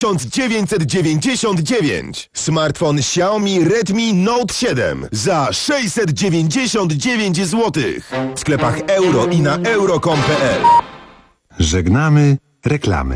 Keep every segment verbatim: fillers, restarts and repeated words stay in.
tysiąc dziewięćset dziewięćdziesiąt dziewięć. Smartfon Xiaomi Redmi Note siedem za sześćset dziewięćdziesiąt dziewięć złotych. W sklepach euro i na euro kropka com kropka pe el. Żegnamy reklamy.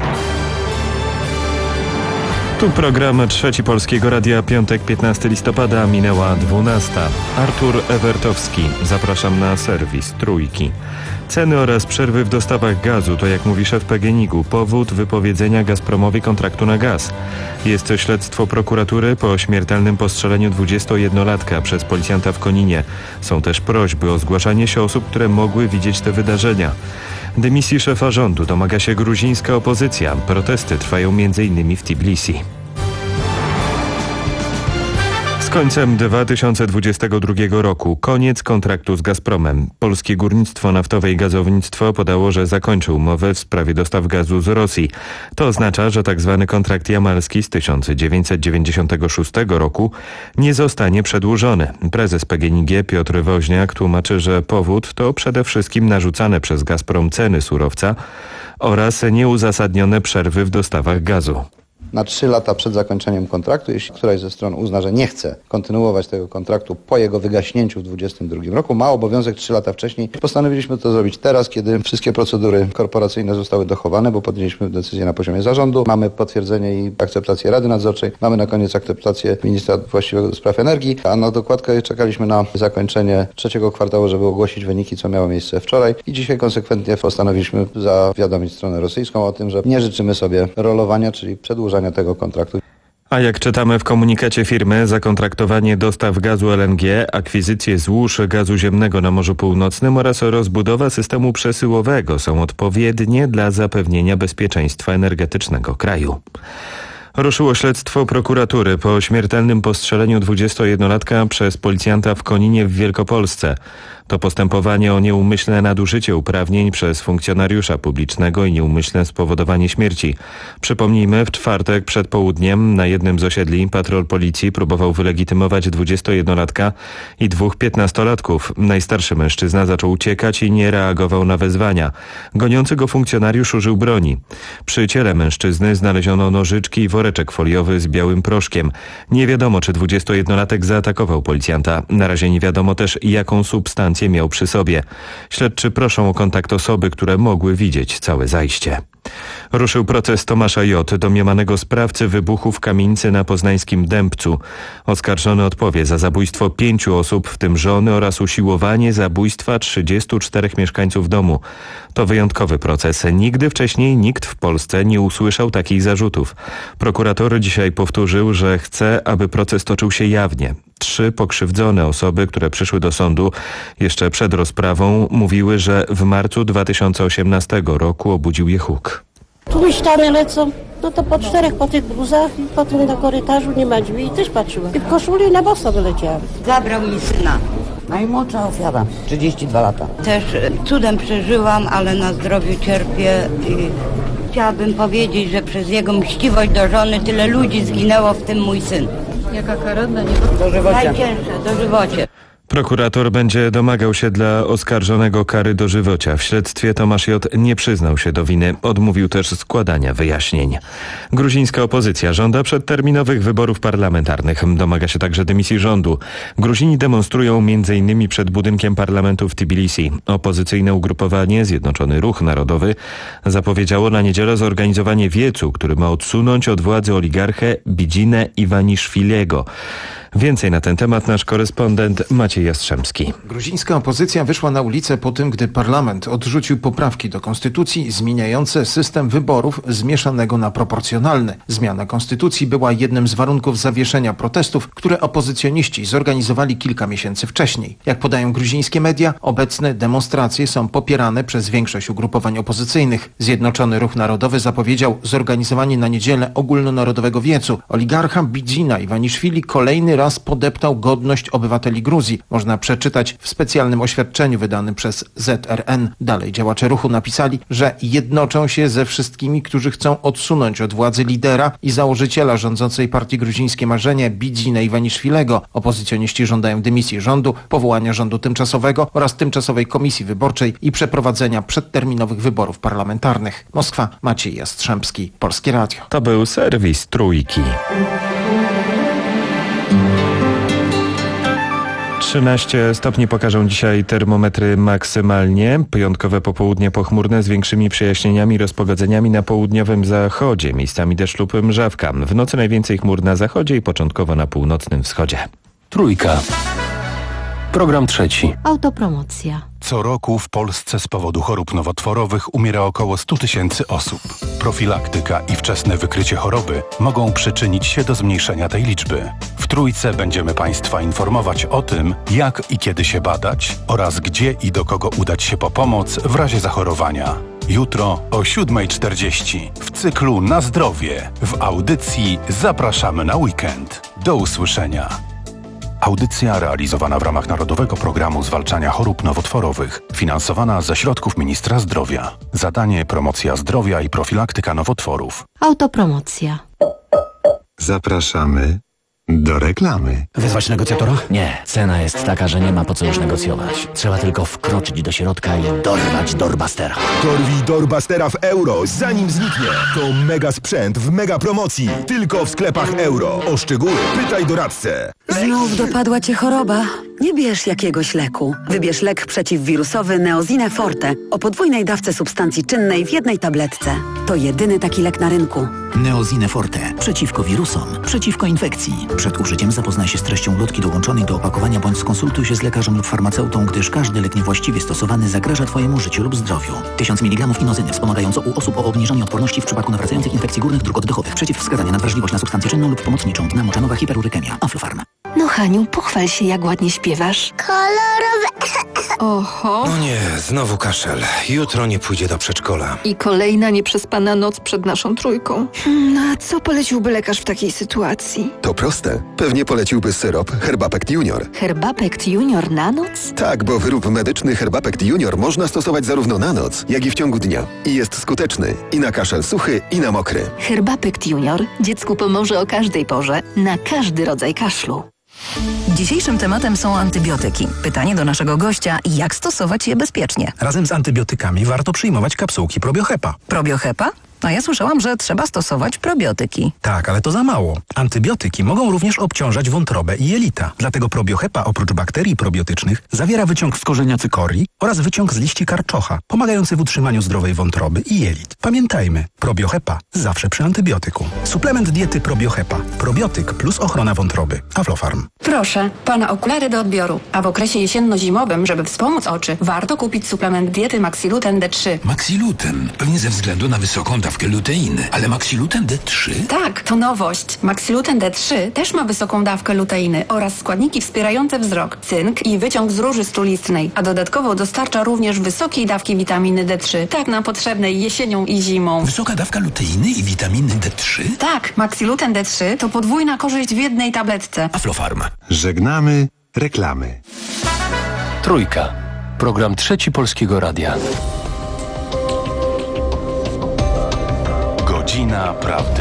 Tu program Trzeci Polskiego Radia, piątek piętnastego listopada, minęła dwunasta. Artur Ewertowski, zapraszam na serwis Trójki. Ceny oraz przerwy w dostawach gazu to, jak mówi szef P G N iG-u, powód wypowiedzenia Gazpromowi kontraktu na gaz. Jest to śledztwo prokuratury po śmiertelnym postrzeleniu dwudziestojednolatka przez policjanta w Koninie. Są też prośby o zgłaszanie się osób, które mogły widzieć te wydarzenia. Dymisji szefa rządu domaga się gruzińska opozycja. Protesty trwają między innymi w Tbilisi. Z końcem dwa tysiące dwudziestego drugiego roku koniec kontraktu z Gazpromem. Polskie Górnictwo Naftowe i Gazownictwo podało, że zakończy umowę w sprawie dostaw gazu z Rosji. To oznacza, że tzw. kontrakt jamalski z tysiąc dziewięćset dziewięćdziesiątego szóstego roku nie zostanie przedłużony. Prezes P G N iG Piotr Woźniak tłumaczy, że powód to przede wszystkim narzucane przez Gazprom ceny surowca oraz nieuzasadnione przerwy w dostawach gazu. Na trzy lata przed zakończeniem kontraktu, jeśli któraś ze stron uzna, że nie chce kontynuować tego kontraktu po jego wygaśnięciu w dwudziestym drugim roku, ma obowiązek trzy lata wcześniej. Postanowiliśmy to zrobić teraz, kiedy wszystkie procedury korporacyjne zostały dochowane, bo podjęliśmy decyzję na poziomie zarządu. Mamy potwierdzenie i akceptację Rady Nadzorczej. Mamy na koniec akceptację ministra właściwego do spraw energii, a na dokładkę czekaliśmy na zakończenie trzeciego kwartału, żeby ogłosić wyniki, co miało miejsce wczoraj. I dzisiaj konsekwentnie postanowiliśmy zawiadomić stronę rosyjską o tym, że nie życzymy sobie rolowania, czyli przedłużania tego kontraktu. A jak czytamy w komunikacie firmy, zakontraktowanie dostaw gazu L N G, akwizycje złóż gazu ziemnego na Morzu Północnym oraz rozbudowa systemu przesyłowego są odpowiednie dla zapewnienia bezpieczeństwa energetycznego kraju. Ruszyło śledztwo prokuratury po śmiertelnym postrzeleniu dwudziestojednolatka przez policjanta w Koninie w Wielkopolsce. To postępowanie o nieumyślne nadużycie uprawnień przez funkcjonariusza publicznego i nieumyślne spowodowanie śmierci. Przypomnijmy, w czwartek przed południem na jednym z osiedli patrol policji próbował wylegitymować dwudziestojednolatka i dwóch piętnastolatków. Najstarszy mężczyzna zaczął uciekać i nie reagował na wezwania. Goniący go funkcjonariusz użył broni. Przy ciele mężczyzny znaleziono nożyczki i woreczek foliowy z białym proszkiem. Nie wiadomo, czy dwudziestojednolatek zaatakował policjanta. Na razie nie wiadomo też, jaką substancję miał przy sobie. Śledczy proszą o kontakt osoby, które mogły widzieć całe zajście. Ruszył proces Tomasza J., domniemanego sprawcy wybuchu w kamienicy na poznańskim Dębcu. Oskarżony odpowie za zabójstwo pięciu osób, w tym żony, oraz usiłowanie zabójstwa trzydziestu czterech mieszkańców domu. To wyjątkowy proces. Nigdy wcześniej nikt w Polsce nie usłyszał takich zarzutów. Prokurator dzisiaj powtórzył, że chce, aby proces toczył się jawnie. Trzy pokrzywdzone osoby, które przyszły do sądu jeszcze przed rozprawą, mówiły, że w marcu dwa tysiące osiemnastego roku obudził je huk. Tu ściany lecą, no to po czterech po tych bluzach i potem do korytarzu nie ma drzwi i też patrzyłam. I w koszuli na boso wyleciałam. Zabrał mi syna. Najmłodsza ofiara, trzydzieści dwa lata. Też cudem przeżyłam, ale na zdrowiu cierpię i chciałabym powiedzieć, że przez jego mściwość do żony tyle ludzi zginęło, w tym mój syn. Jaka kara dla niego? Dożywocie. Najcięższe, dożywocie. Prokurator będzie domagał się dla oskarżonego kary dożywocia. W śledztwie Tomasz J. nie przyznał się do winy, odmówił też składania wyjaśnień. Gruzińska opozycja żąda przedterminowych wyborów parlamentarnych. Domaga się także dymisji rządu. Gruzini demonstrują między innymi przed budynkiem parlamentu w Tbilisi. Opozycyjne ugrupowanie Zjednoczony Ruch Narodowy zapowiedziało na niedzielę zorganizowanie wiecu, który ma odsunąć od władzy oligarchę Bidzinę Iwaniszwilego. Więcej na ten temat nasz korespondent Maciej Jastrzębski. Gruzińska opozycja wyszła na ulicę po tym, gdy parlament odrzucił poprawki do konstytucji zmieniające system wyborów z mieszanego na proporcjonalny. Zmiana konstytucji była jednym z warunków zawieszenia protestów, które opozycjoniści zorganizowali kilka miesięcy wcześniej. Jak podają gruzińskie media, obecne demonstracje są popierane przez większość ugrupowań opozycyjnych. Zjednoczony Ruch Narodowy zapowiedział zorganizowanie na niedzielę ogólnonarodowego wiecu. Oligarcha Bidzina Iwaniszwili kolejny raz raz podeptał godność obywateli Gruzji. Można przeczytać w specjalnym oświadczeniu wydanym przez Z R N. Dalej działacze ruchu napisali, że jednoczą się ze wszystkimi, którzy chcą odsunąć od władzy lidera i założyciela rządzącej partii Gruzińskie Marzenie Bidzina Iwaniszwilego. Opozycjoniści żądają dymisji rządu, powołania rządu tymczasowego oraz tymczasowej komisji wyborczej i przeprowadzenia przedterminowych wyborów parlamentarnych. Moskwa, Maciej Jastrzębski, Polskie Radio. To był serwis Trójki. trzynaście stopni pokażą dzisiaj termometry maksymalnie. Piątkowe popołudnie pochmurne z większymi przejaśnieniami, rozpogodzeniami na południowym zachodzie. Miejscami deszcz lub mrzawka. W nocy najwięcej chmur na zachodzie i początkowo na północnym wschodzie. Trójka. Program trzeci. Autopromocja. Co roku w Polsce z powodu chorób nowotworowych umiera około stu tysięcy osób. Profilaktyka i wczesne wykrycie choroby mogą przyczynić się do zmniejszenia tej liczby. W Trójce będziemy Państwa informować o tym, jak i kiedy się badać oraz gdzie i do kogo udać się po pomoc w razie zachorowania. Jutro o siódma czterdzieści w cyklu Na zdrowie w audycji Zapraszamy na weekend. Do usłyszenia. Audycja realizowana w ramach Narodowego Programu Zwalczania Chorób Nowotworowych, finansowana ze środków Ministra Zdrowia. Zadanie: promocja zdrowia i profilaktyka nowotworów. Autopromocja. Zapraszamy do reklamy. Wezwać negocjatora? Nie, cena jest taka, że nie ma po co już negocjować. Trzeba tylko wkroczyć do środka i dorwać Doorbustera. Dorwij Doorbustera w euro, zanim zniknie. To mega sprzęt w mega promocji. Tylko w sklepach euro. O szczegóły pytaj doradcę. Znów dopadła cię choroba? Nie bierz jakiegoś leku. Wybierz lek przeciwwirusowy Neozine Forte o podwójnej dawce substancji czynnej w jednej tabletce. To jedyny taki lek na rynku. Neozine Forte. Przeciwko wirusom, przeciwko infekcji. Przed użyciem zapoznaj się z treścią ulotki dołączonej do opakowania bądź skonsultuj się z lekarzem lub farmaceutą, gdyż każdy lek niewłaściwie stosowany zagraża Twojemu życiu lub zdrowiu. tysiąc miligramów inozyny wspomagająco u osób o obniżonej odporności w przypadku nawracających infekcji górnych dróg oddechowych. Przeciwwskazania na wrażliwość na substancję czynną lub pomocniczą. Dna moczanowa hiperurykemia. Aflofarm. No Haniu, pochwal się, jak ładnie śpiewasz. Kolorowe. Oho. No nie, znowu kaszel. Jutro nie pójdzie do przedszkola. I kolejna nieprzespana noc przed naszą trójką. No a co poleciłby lekarz w takiej sytuacji? To proste. Pewnie poleciłby syrop Herbapect Junior. Herbapect Junior na noc? Tak, bo wyrób medyczny Herbapect Junior można stosować zarówno na noc, jak i w ciągu dnia. I jest skuteczny i na kaszel suchy, i na mokry. Herbapect Junior dziecku pomoże o każdej porze, na każdy rodzaj kaszlu. Dzisiejszym tematem są antybiotyki. Pytanie do naszego gościa, jak stosować je bezpiecznie? Razem z antybiotykami warto przyjmować kapsułki Probiohepa. Probiohepa? A ja słyszałam, że trzeba stosować probiotyki. Tak, ale to za mało. Antybiotyki mogą również obciążać wątrobę i jelita. Dlatego Probiohepa oprócz bakterii probiotycznych zawiera wyciąg z korzenia cykorii oraz wyciąg z liści karczocha, pomagający w utrzymaniu zdrowej wątroby i jelit. Pamiętajmy, Probiohepa zawsze przy antybiotyku. Suplement diety Probiohepa. Probiotyk plus ochrona wątroby. Aflofarm. Proszę, pana okulary do odbioru. A w okresie jesienno-zimowym, żeby wspomóc oczy, warto kupić suplement diety Maxiluten D trzy. Maxiluten? Pewnie ze względu na wysoką dawkę luteiny. Ale Maxiluten D trzy? Tak, to nowość. Maxiluten D trzy też ma wysoką dawkę luteiny oraz składniki wspierające wzrok, cynk i wyciąg z róży strulistnej, a dodatkowo dostarcza również wysokiej dawki witaminy D trzy, tak nam potrzebnej jesienią i zimą. Wysoka dawka luteiny i witaminy D trzy? Tak, Maxiluten D trzy to podwójna korzyść w jednej tabletce. Aflofarm. Żegnamy reklamy. Trójka. Program trzeci Polskiego Radia. Godzina Prawdy.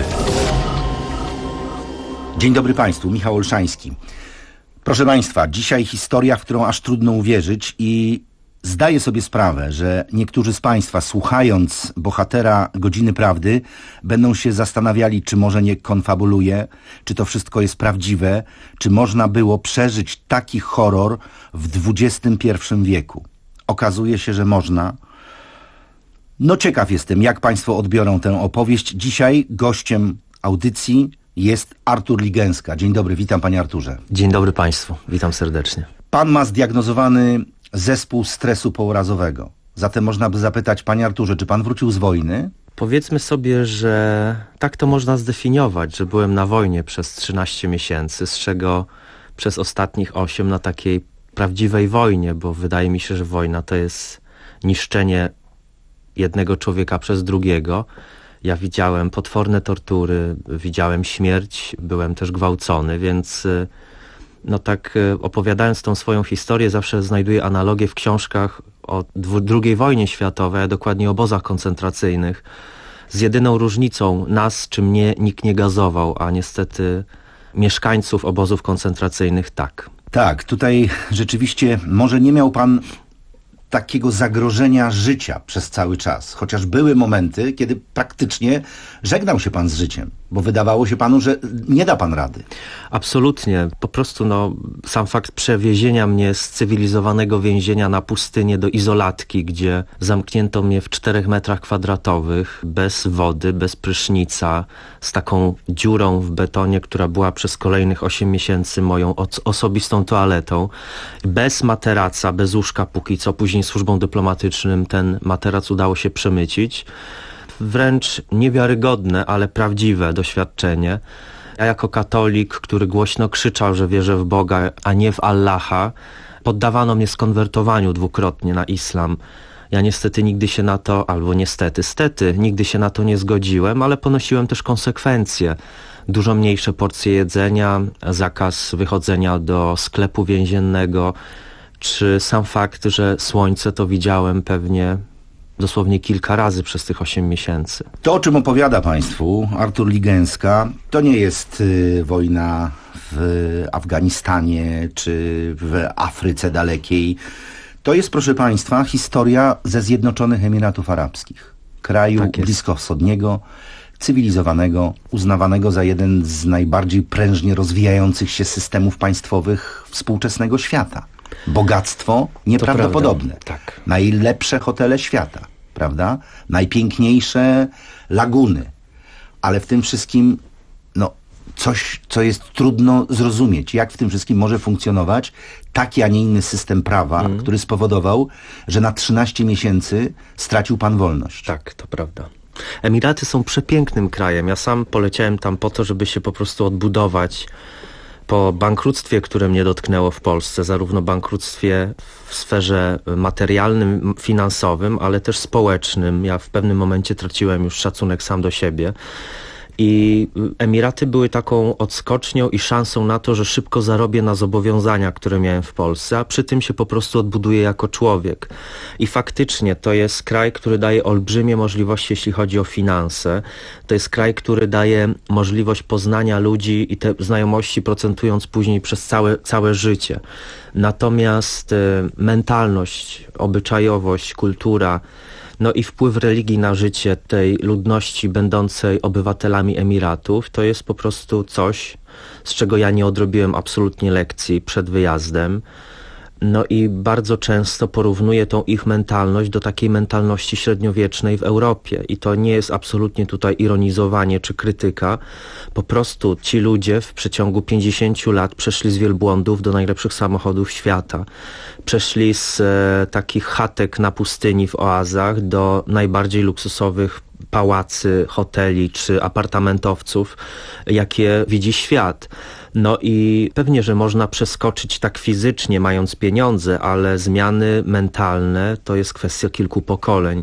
Dzień dobry Państwu, Michał Olszański. Proszę Państwa, dzisiaj historia, w którą aż trudno uwierzyć i zdaję sobie sprawę, że niektórzy z Państwa, słuchając bohatera Godziny Prawdy, będą się zastanawiali, czy może nie konfabuluje, czy to wszystko jest prawdziwe, czy można było przeżyć taki horror w dwudziestym pierwszym wieku. Okazuje się, że można. No ciekaw jestem, jak Państwo odbiorą tę opowieść. Dzisiaj gościem audycji jest Artur Ligęska. Dzień dobry, witam Panie Arturze. Dzień dobry Państwu, witam serdecznie. Pan ma zdiagnozowany zespół stresu pourazowego. Zatem można by zapytać, Panie Arturze, czy Pan wrócił z wojny? Powiedzmy sobie, że tak to można zdefiniować, że byłem na wojnie przez trzynaście miesięcy, z czego przez ostatnich osiem na takiej prawdziwej wojnie, bo wydaje mi się, że wojna to jest niszczenie jednego człowieka przez drugiego. Ja widziałem potworne tortury, widziałem śmierć, byłem też gwałcony, więc no tak e, opowiadając tą swoją historię, zawsze znajduję analogię w książkach o drugiej wojnie światowej, a dokładnie o obozach koncentracyjnych. Z jedyną różnicą nas czy mnie nikt nie gazował, a niestety mieszkańców obozów koncentracyjnych tak. Tak, tutaj rzeczywiście może nie miał pan takiego zagrożenia życia przez cały czas. Chociaż były momenty, kiedy praktycznie żegnał się pan z życiem, bo wydawało się panu, że nie da pan rady. Absolutnie. Po prostu no, sam fakt przewiezienia mnie z cywilizowanego więzienia na pustynię do izolatki, gdzie zamknięto mnie w czterech metrach kwadratowych, bez wody, bez prysznica, z taką dziurą w betonie, która była przez kolejnych osiem miesięcy moją osobistą toaletą, bez materaca, bez łóżka póki co, później służbą dyplomatycznym ten materac udało się przemycić. Wręcz niewiarygodne, ale prawdziwe doświadczenie. Ja jako katolik, który głośno krzyczał, że wierzę w Boga, a nie w Allaha, poddawano mnie skonwertowaniu dwukrotnie na islam. Ja niestety nigdy się na to, albo niestety, stety, nigdy się na to nie zgodziłem, ale ponosiłem też konsekwencje. Dużo mniejsze porcje jedzenia, zakaz wychodzenia do sklepu więziennego, czy sam fakt, że słońce to widziałem pewnie dosłownie kilka razy przez tych osiem miesięcy. To, o czym opowiada państwu Artur Ligęska, to nie jest y, wojna w Afganistanie czy w Afryce dalekiej. To jest, proszę państwa, historia ze Zjednoczonych Emiratów Arabskich. Kraju tak bliskowschodniego, cywilizowanego, uznawanego za jeden z najbardziej prężnie rozwijających się systemów państwowych współczesnego świata. Bogactwo nieprawdopodobne. Tak. Najlepsze hotele świata, prawda? Najpiękniejsze laguny. Ale w tym wszystkim, no, coś, co jest trudno zrozumieć. Jak w tym wszystkim może funkcjonować taki, a nie inny system prawa, mm. który spowodował, że na trzynaście miesięcy stracił pan wolność. Tak, to prawda. Emiraty są przepięknym krajem. Ja sam poleciałem tam po to, żeby się po prostu odbudować po bankructwie, które mnie dotknęło w Polsce, zarówno bankructwie w sferze materialnym, finansowym, ale też społecznym. Ja w pewnym momencie traciłem już szacunek sam do siebie. I Emiraty były taką odskocznią i szansą na to, że szybko zarobię na zobowiązania, które miałem w Polsce, a przy tym się po prostu odbuduję jako człowiek. I faktycznie to jest kraj, który daje olbrzymie możliwości, jeśli chodzi o finanse. To jest kraj, który daje możliwość poznania ludzi i te znajomości procentując później przez całe, całe życie. Natomiast y, mentalność, obyczajowość, kultura, no i wpływ religii na życie tej ludności będącej obywatelami Emiratów to jest po prostu coś, z czego ja nie odrobiłem absolutnie lekcji przed wyjazdem. No i bardzo często porównuję tą ich mentalność do takiej mentalności średniowiecznej w Europie. I to nie jest absolutnie tutaj ironizowanie czy krytyka. Po prostu ci ludzie w przeciągu pięćdziesięciu lat przeszli z wielbłądów do najlepszych samochodów świata. Przeszli z e, takich chatek na pustyni w oazach do najbardziej luksusowych pałacy, hoteli czy apartamentowców, jakie widzi świat. No i pewnie, że można przeskoczyć tak fizycznie, mając pieniądze, ale zmiany mentalne to jest kwestia kilku pokoleń.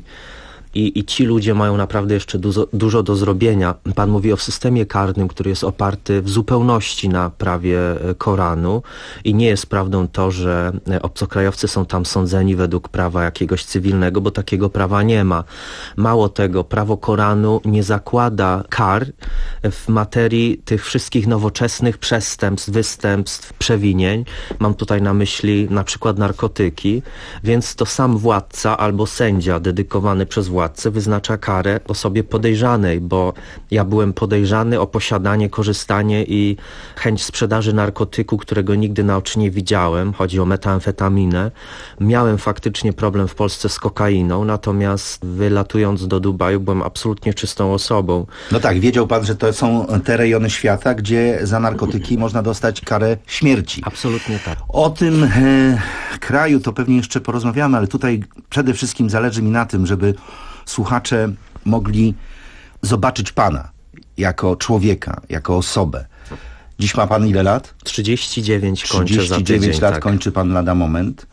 I, i ci ludzie mają naprawdę jeszcze dużo, dużo do zrobienia. Pan mówi o systemie karnym, który jest oparty w zupełności na prawie Koranu i nie jest prawdą to, że obcokrajowcy są tam sądzeni według prawa jakiegoś cywilnego, bo takiego prawa nie ma. Mało tego, prawo Koranu nie zakłada kar w materii tych wszystkich nowoczesnych przestępstw, występstw, przewinień. Mam tutaj na myśli na przykład narkotyki, więc to sam władca albo sędzia dedykowany przez władcę wyznacza karę osobie podejrzanej, bo ja byłem podejrzany o posiadanie, korzystanie i chęć sprzedaży narkotyku, którego nigdy na oczy nie widziałem. Chodzi o metamfetaminę. Miałem faktycznie problem w Polsce z kokainą, natomiast wylatując do Dubaju byłem absolutnie czystą osobą. No tak, wiedział pan, że to są te rejony świata, gdzie za narkotyki można dostać karę śmierci. Absolutnie tak. O tym e, kraju to pewnie jeszcze porozmawiamy, ale tutaj przede wszystkim zależy mi na tym, żeby słuchacze mogli zobaczyć pana jako człowieka, jako osobę. Dziś ma pan ile lat? trzydzieści dziewięć kończę za trzydzieści dziewięć tydzień, lat tak. Kończy pan lada moment.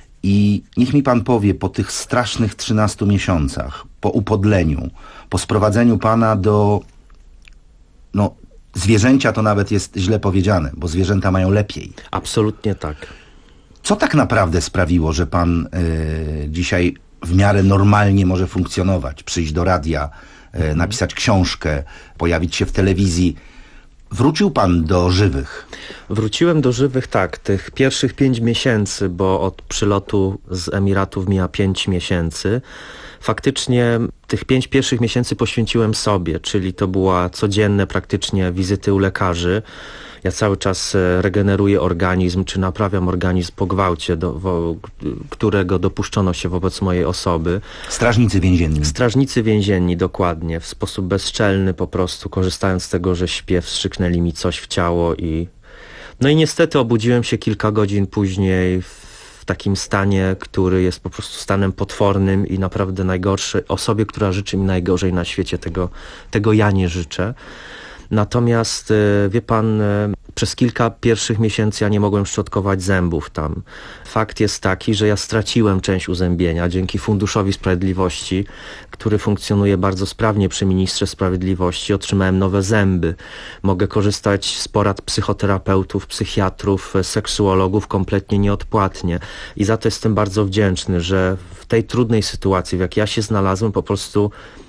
I niech mi pan powie po tych strasznych trzynastu miesiącach, po upodleniu, po sprowadzeniu pana do no, zwierzęcia to nawet jest źle powiedziane, bo zwierzęta mają lepiej. Absolutnie tak. Co tak naprawdę sprawiło, że pan y, dzisiaj w miarę normalnie może funkcjonować, przyjść do radia, y, mhm. napisać książkę, pojawić się w telewizji? Wrócił pan do żywych? Wróciłem do żywych, tak, tych pierwszych pięć miesięcy, bo od przylotu z Emiratów mija pięć miesięcy. Faktycznie tych pięć pierwszych miesięcy poświęciłem sobie, czyli to była codzienne praktycznie wizyty u lekarzy. Ja cały czas regeneruję organizm, czy naprawiam organizm po gwałcie, do, wo, którego dopuszczono się wobec mojej osoby. Strażnicy więzienni. Strażnicy więzienni, dokładnie. W sposób bezczelny po prostu, korzystając z tego, że śpię, wstrzyknęli mi coś w ciało i... No i niestety obudziłem się kilka godzin później w takim stanie, który jest po prostu stanem potwornym i naprawdę najgorszy. Osobie, która życzy mi najgorzej na świecie, tego, tego ja nie życzę. Natomiast, wie pan, przez kilka pierwszych miesięcy ja nie mogłem szczotkować zębów tam. Fakt jest taki, że ja straciłem część uzębienia dzięki Funduszowi Sprawiedliwości, który funkcjonuje bardzo sprawnie przy Ministrze Sprawiedliwości. Otrzymałem nowe zęby. Mogę korzystać z porad psychoterapeutów, psychiatrów, seksuologów kompletnie nieodpłatnie. I za to jestem bardzo wdzięczny, że w tej trudnej sytuacji, w jakiej ja się znalazłem, po prostu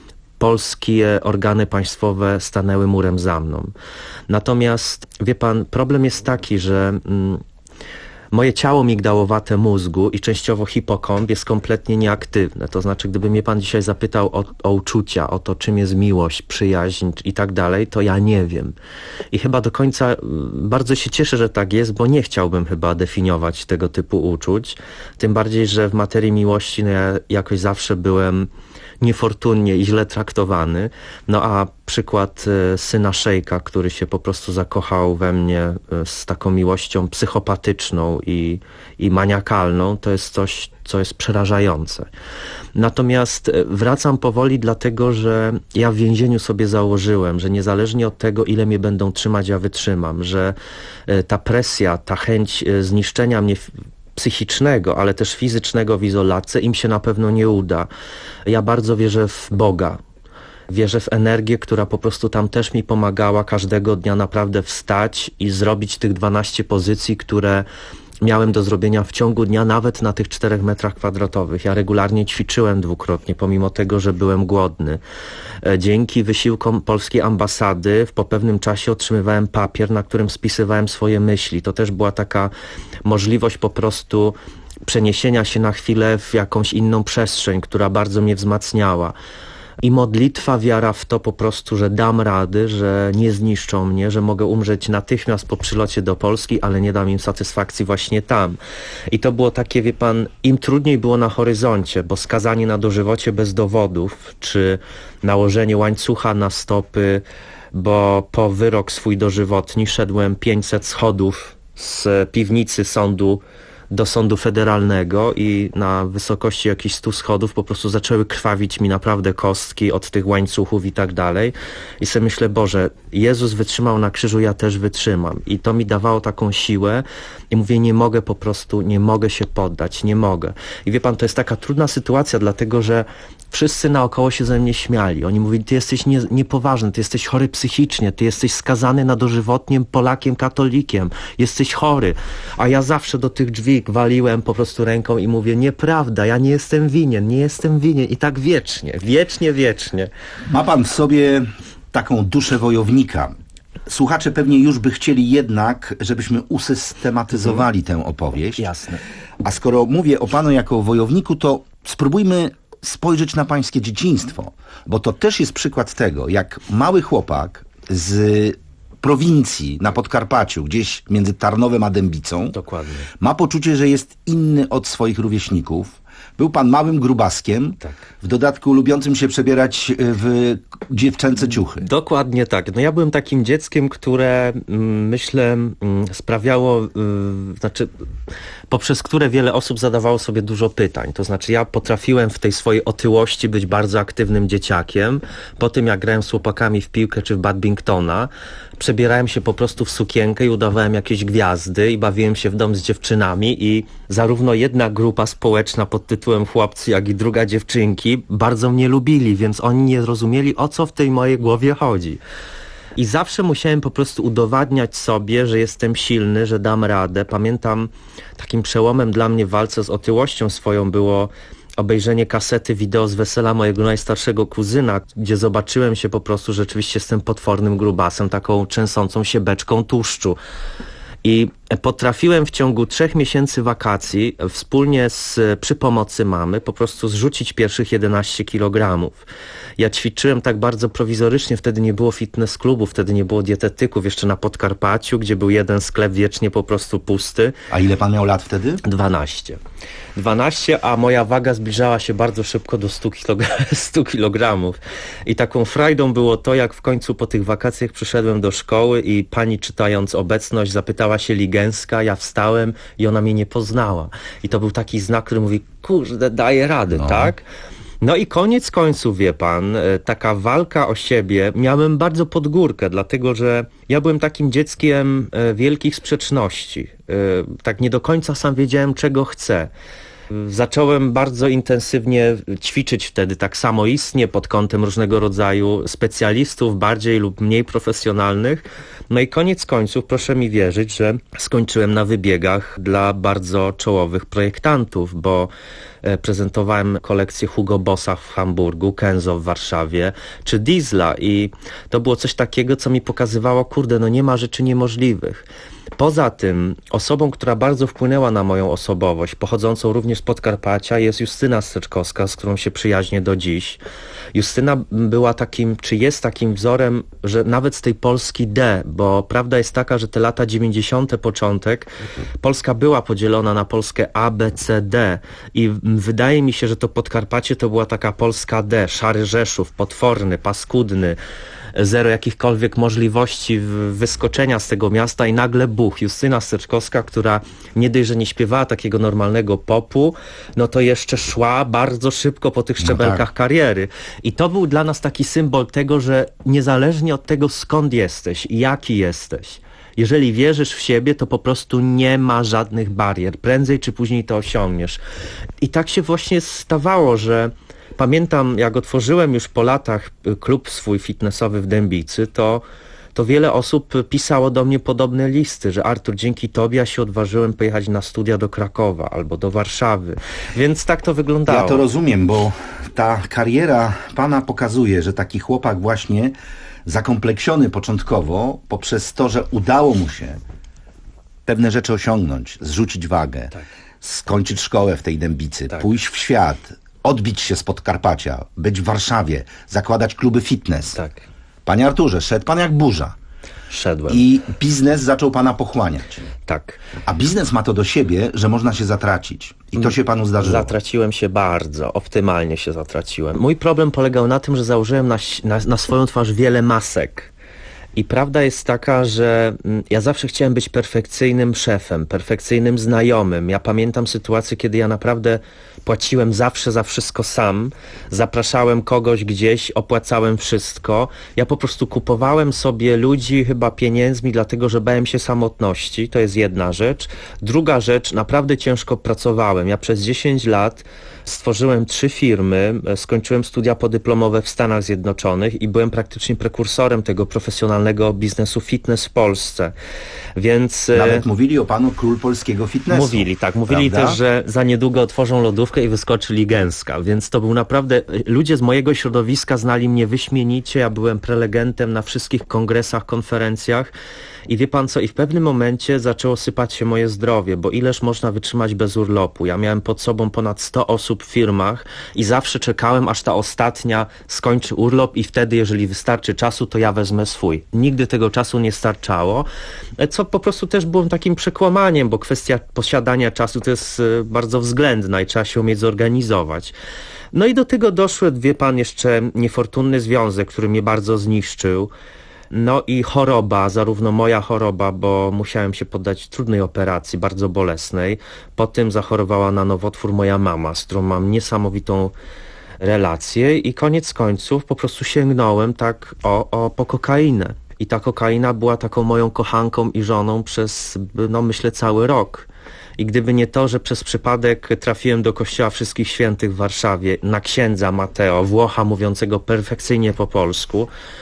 polskie organy państwowe stanęły murem za mną. Natomiast, wie pan, problem jest taki, że mm, moje ciało migdałowate mózgu i częściowo hipokamp jest kompletnie nieaktywne. To znaczy, gdyby mnie pan dzisiaj zapytał o, o uczucia, o to, czym jest miłość, przyjaźń i tak dalej, to ja nie wiem. I chyba do końca bardzo się cieszę, że tak jest, bo nie chciałbym chyba definiować tego typu uczuć. Tym bardziej, że w materii miłości no ja jakoś zawsze byłem niefortunnie i źle traktowany. No a przykład y, syna szejka, który się po prostu zakochał we mnie y, z taką miłością psychopatyczną i, i maniakalną, to jest coś, co jest przerażające. Natomiast y, wracam powoli dlatego, że ja w więzieniu sobie założyłem, że niezależnie od tego, ile mnie będą trzymać, ja wytrzymam, że y, ta presja, ta chęć y, zniszczenia mnie w, psychicznego, ale też fizycznego w izolacji im się na pewno nie uda. Ja bardzo wierzę w Boga. Wierzę w energię, która po prostu tam też mi pomagała każdego dnia naprawdę wstać i zrobić tych dwanaście pozycji, które miałem do zrobienia w ciągu dnia, nawet na tych czterech metrach kwadratowych. Ja regularnie ćwiczyłem dwukrotnie, pomimo tego, że byłem głodny. Dzięki wysiłkom polskiej ambasady po pewnym czasie otrzymywałem papier, na którym spisywałem swoje myśli. To też była taka możliwość po prostu przeniesienia się na chwilę w jakąś inną przestrzeń, która bardzo mnie wzmacniała. I modlitwa, wiara w to po prostu, że dam rady, że nie zniszczą mnie, że mogę umrzeć natychmiast po przylocie do Polski, ale nie dam im satysfakcji właśnie tam. I to było takie, wie pan, im trudniej było na horyzoncie, bo skazanie na dożywocie bez dowodów, czy nałożenie łańcucha na stopy, bo po wyrok swój dożywotni szedłem pięćset schodów z piwnicy sądu do sądu federalnego i na wysokości jakichś stu schodów po prostu zaczęły krwawić mi naprawdę kostki od tych łańcuchów i tak dalej. I sobie myślę, Boże, Jezus wytrzymał na krzyżu, ja też wytrzymam. I to mi dawało taką siłę i mówię, nie mogę po prostu, nie mogę się poddać, nie mogę. I wie pan, to jest taka trudna sytuacja, dlatego że wszyscy naokoło się ze mnie śmiali. Oni mówili, ty jesteś nie, niepoważny, ty jesteś chory psychicznie, ty jesteś skazany na dożywotnie Polakiem, katolikiem, jesteś chory. A ja zawsze do tych drzwi waliłem po prostu ręką i mówię, nieprawda, ja nie jestem winien, nie jestem winien. I tak wiecznie, wiecznie, wiecznie. Ma pan w sobie taką duszę wojownika. Słuchacze pewnie już by chcieli jednak, żebyśmy usystematyzowali tę opowieść. Jasne. A skoro mówię o panu jako o wojowniku, to spróbujmy spojrzeć na pańskie dzieciństwo, bo to też jest przykład tego, jak mały chłopak z prowincji na Podkarpaciu, gdzieś między Tarnowem a Dębicą, dokładnie, ma poczucie, że jest inny od swoich rówieśników. Był pan małym grubaskiem, tak, w dodatku lubiącym się przebierać w dziewczęce ciuchy. Dokładnie tak. No ja byłem takim dzieckiem, które mm, myślę mm, sprawiało, yy, znaczy poprzez które wiele osób zadawało sobie dużo pytań. To znaczy ja potrafiłem w tej swojej otyłości być bardzo aktywnym dzieciakiem. Po tym jak grałem z chłopakami w piłkę czy w badmintona, przebierałem się po prostu w sukienkę i udawałem jakieś gwiazdy i bawiłem się w dom z dziewczynami i zarówno jedna grupa społeczna pod tytułem chłopcy, jak i druga dziewczynki bardzo mnie lubili, więc oni nie rozumieli, o co w tej mojej głowie chodzi. I zawsze musiałem po prostu udowadniać sobie, że jestem silny, że dam radę. Pamiętam, takim przełomem dla mnie w walce z otyłością swoją było obejrzenie kasety wideo z wesela mojego najstarszego kuzyna, gdzie zobaczyłem się po prostu, że rzeczywiście jestem potwornym grubasem, taką trzęsącą się beczką tłuszczu. I potrafiłem w ciągu trzech miesięcy wakacji wspólnie z, przy pomocy mamy po prostu zrzucić pierwszych jedenaście kilogramów. Ja ćwiczyłem tak bardzo prowizorycznie, wtedy nie było fitness klubu, wtedy nie było dietetyków, jeszcze na Podkarpaciu, gdzie był jeden sklep wiecznie po prostu pusty. A ile pan miał lat wtedy? dwanaście. dwanaście, a moja waga zbliżała się bardzo szybko do stu kilogramów. I taką frajdą było to, jak w końcu po tych wakacjach przyszedłem do szkoły i pani, czytając obecność, zapytała się Ligęska, ja wstałem i ona mnie nie poznała. I to był taki znak, który mówi, kurde, daję radę, no. tak? No i koniec końców, wie pan, taka walka o siebie, miałem bardzo pod górkę, dlatego że ja byłem takim dzieckiem wielkich sprzeczności. Tak nie do końca sam wiedziałem, czego chcę. Zacząłem bardzo intensywnie ćwiczyć wtedy tak samoistnie pod kątem różnego rodzaju specjalistów, bardziej lub mniej profesjonalnych. No i koniec końców, proszę mi wierzyć, że skończyłem na wybiegach dla bardzo czołowych projektantów, bo prezentowałem kolekcję Hugo Bossa w Hamburgu, Kenzo w Warszawie, czy Diesla i to było coś takiego, co mi pokazywało, kurde, no nie ma rzeczy niemożliwych. Poza tym osobą, która bardzo wpłynęła na moją osobowość, pochodzącą również z Podkarpacia, jest Justyna Stryczkowska, z którą się przyjaźnię do dziś. Justyna była takim, czy jest takim wzorem, że nawet z tej Polski D, bo prawda jest taka, że te lata dziewięćdziesiąte początek, Polska była podzielona na Polskę A, B, C, D i wydaje mi się, że to Podkarpacie to była taka Polska D, szary Rzeszów, potworny, paskudny, zero jakichkolwiek możliwości wyskoczenia z tego miasta i nagle buch. Justyna Stryczkowska, która nie dość, że nie śpiewała takiego normalnego popu, no to jeszcze szła bardzo szybko po tych szczebelkach no tak. kariery. I to był dla nas taki symbol tego, że niezależnie od tego, skąd jesteś i jaki jesteś, jeżeli wierzysz w siebie, to po prostu nie ma żadnych barier. Prędzej czy później to osiągniesz. I tak się właśnie stawało, że pamiętam, jak otworzyłem już po latach klub swój fitnessowy w Dębicy, to, to wiele osób pisało do mnie podobne listy, że Artur, dzięki tobie ja się odważyłem pojechać na studia do Krakowa albo do Warszawy. Więc tak to wyglądało. Ja to rozumiem, bo ta kariera pana pokazuje, że taki chłopak właśnie zakompleksiony początkowo poprzez to, że udało mu się pewne rzeczy osiągnąć, zrzucić wagę, tak. skończyć szkołę w tej Dębicy, tak. pójść w świat, odbić się z Podkarpacia, być w Warszawie, zakładać kluby fitness. Tak. Panie Arturze, szedł pan jak burza. Szedłem. I biznes zaczął pana pochłaniać. Tak. A biznes ma to do siebie, że można się zatracić. I to się panu zdarzyło. Zatraciłem się bardzo, optymalnie się zatraciłem. Mój problem polegał na tym, że założyłem na, na, na swoją twarz wiele masek. I prawda jest taka, że ja zawsze chciałem być perfekcyjnym szefem, perfekcyjnym znajomym. Ja pamiętam sytuację, kiedy ja naprawdę płaciłem zawsze za wszystko sam, zapraszałem kogoś gdzieś, opłacałem wszystko. Ja po prostu kupowałem sobie ludzi chyba pieniędzmi, dlatego że bałem się samotności. To jest jedna rzecz. Druga rzecz, naprawdę ciężko pracowałem. Ja przez dziesięć lat stworzyłem trzy firmy, skończyłem studia podyplomowe w Stanach Zjednoczonych i byłem praktycznie prekursorem tego profesjonalnego biznesu fitness w Polsce. Więc nawet mówili o panu król polskiego fitnessu. Mówili, tak. Mówili prawda? Też, że za niedługo otworzą lodówkę i wyskoczy Ligęska. Więc to był naprawdę... Ludzie z mojego środowiska znali mnie wyśmienicie. Ja byłem prelegentem na wszystkich kongresach, konferencjach. I wie pan co, i w pewnym momencie zaczęło sypać się moje zdrowie, bo ileż można wytrzymać bez urlopu. Ja miałem pod sobą ponad sto osób w firmach i zawsze czekałem, aż ta ostatnia skończy urlop i wtedy, jeżeli wystarczy czasu, to ja wezmę swój. Nigdy tego czasu nie starczało, co po prostu też było takim przekłamaniem, bo kwestia posiadania czasu to jest bardzo względna i trzeba się umieć zorganizować. No i do tego doszły, wie pan, jeszcze niefortunny związek, który mnie bardzo zniszczył. No i choroba, zarówno moja choroba, bo musiałem się poddać trudnej operacji, bardzo bolesnej. Potem zachorowała na nowotwór moja mama, z którą mam niesamowitą relację i koniec końców po prostu sięgnąłem tak o, o po kokainę. I ta kokaina była taką moją kochanką i żoną przez, no myślę, cały rok. I gdyby nie to, że przez przypadek trafiłem do Kościoła Wszystkich Świętych w Warszawie na księdza Mateo, Włocha mówiącego perfekcyjnie po polsku,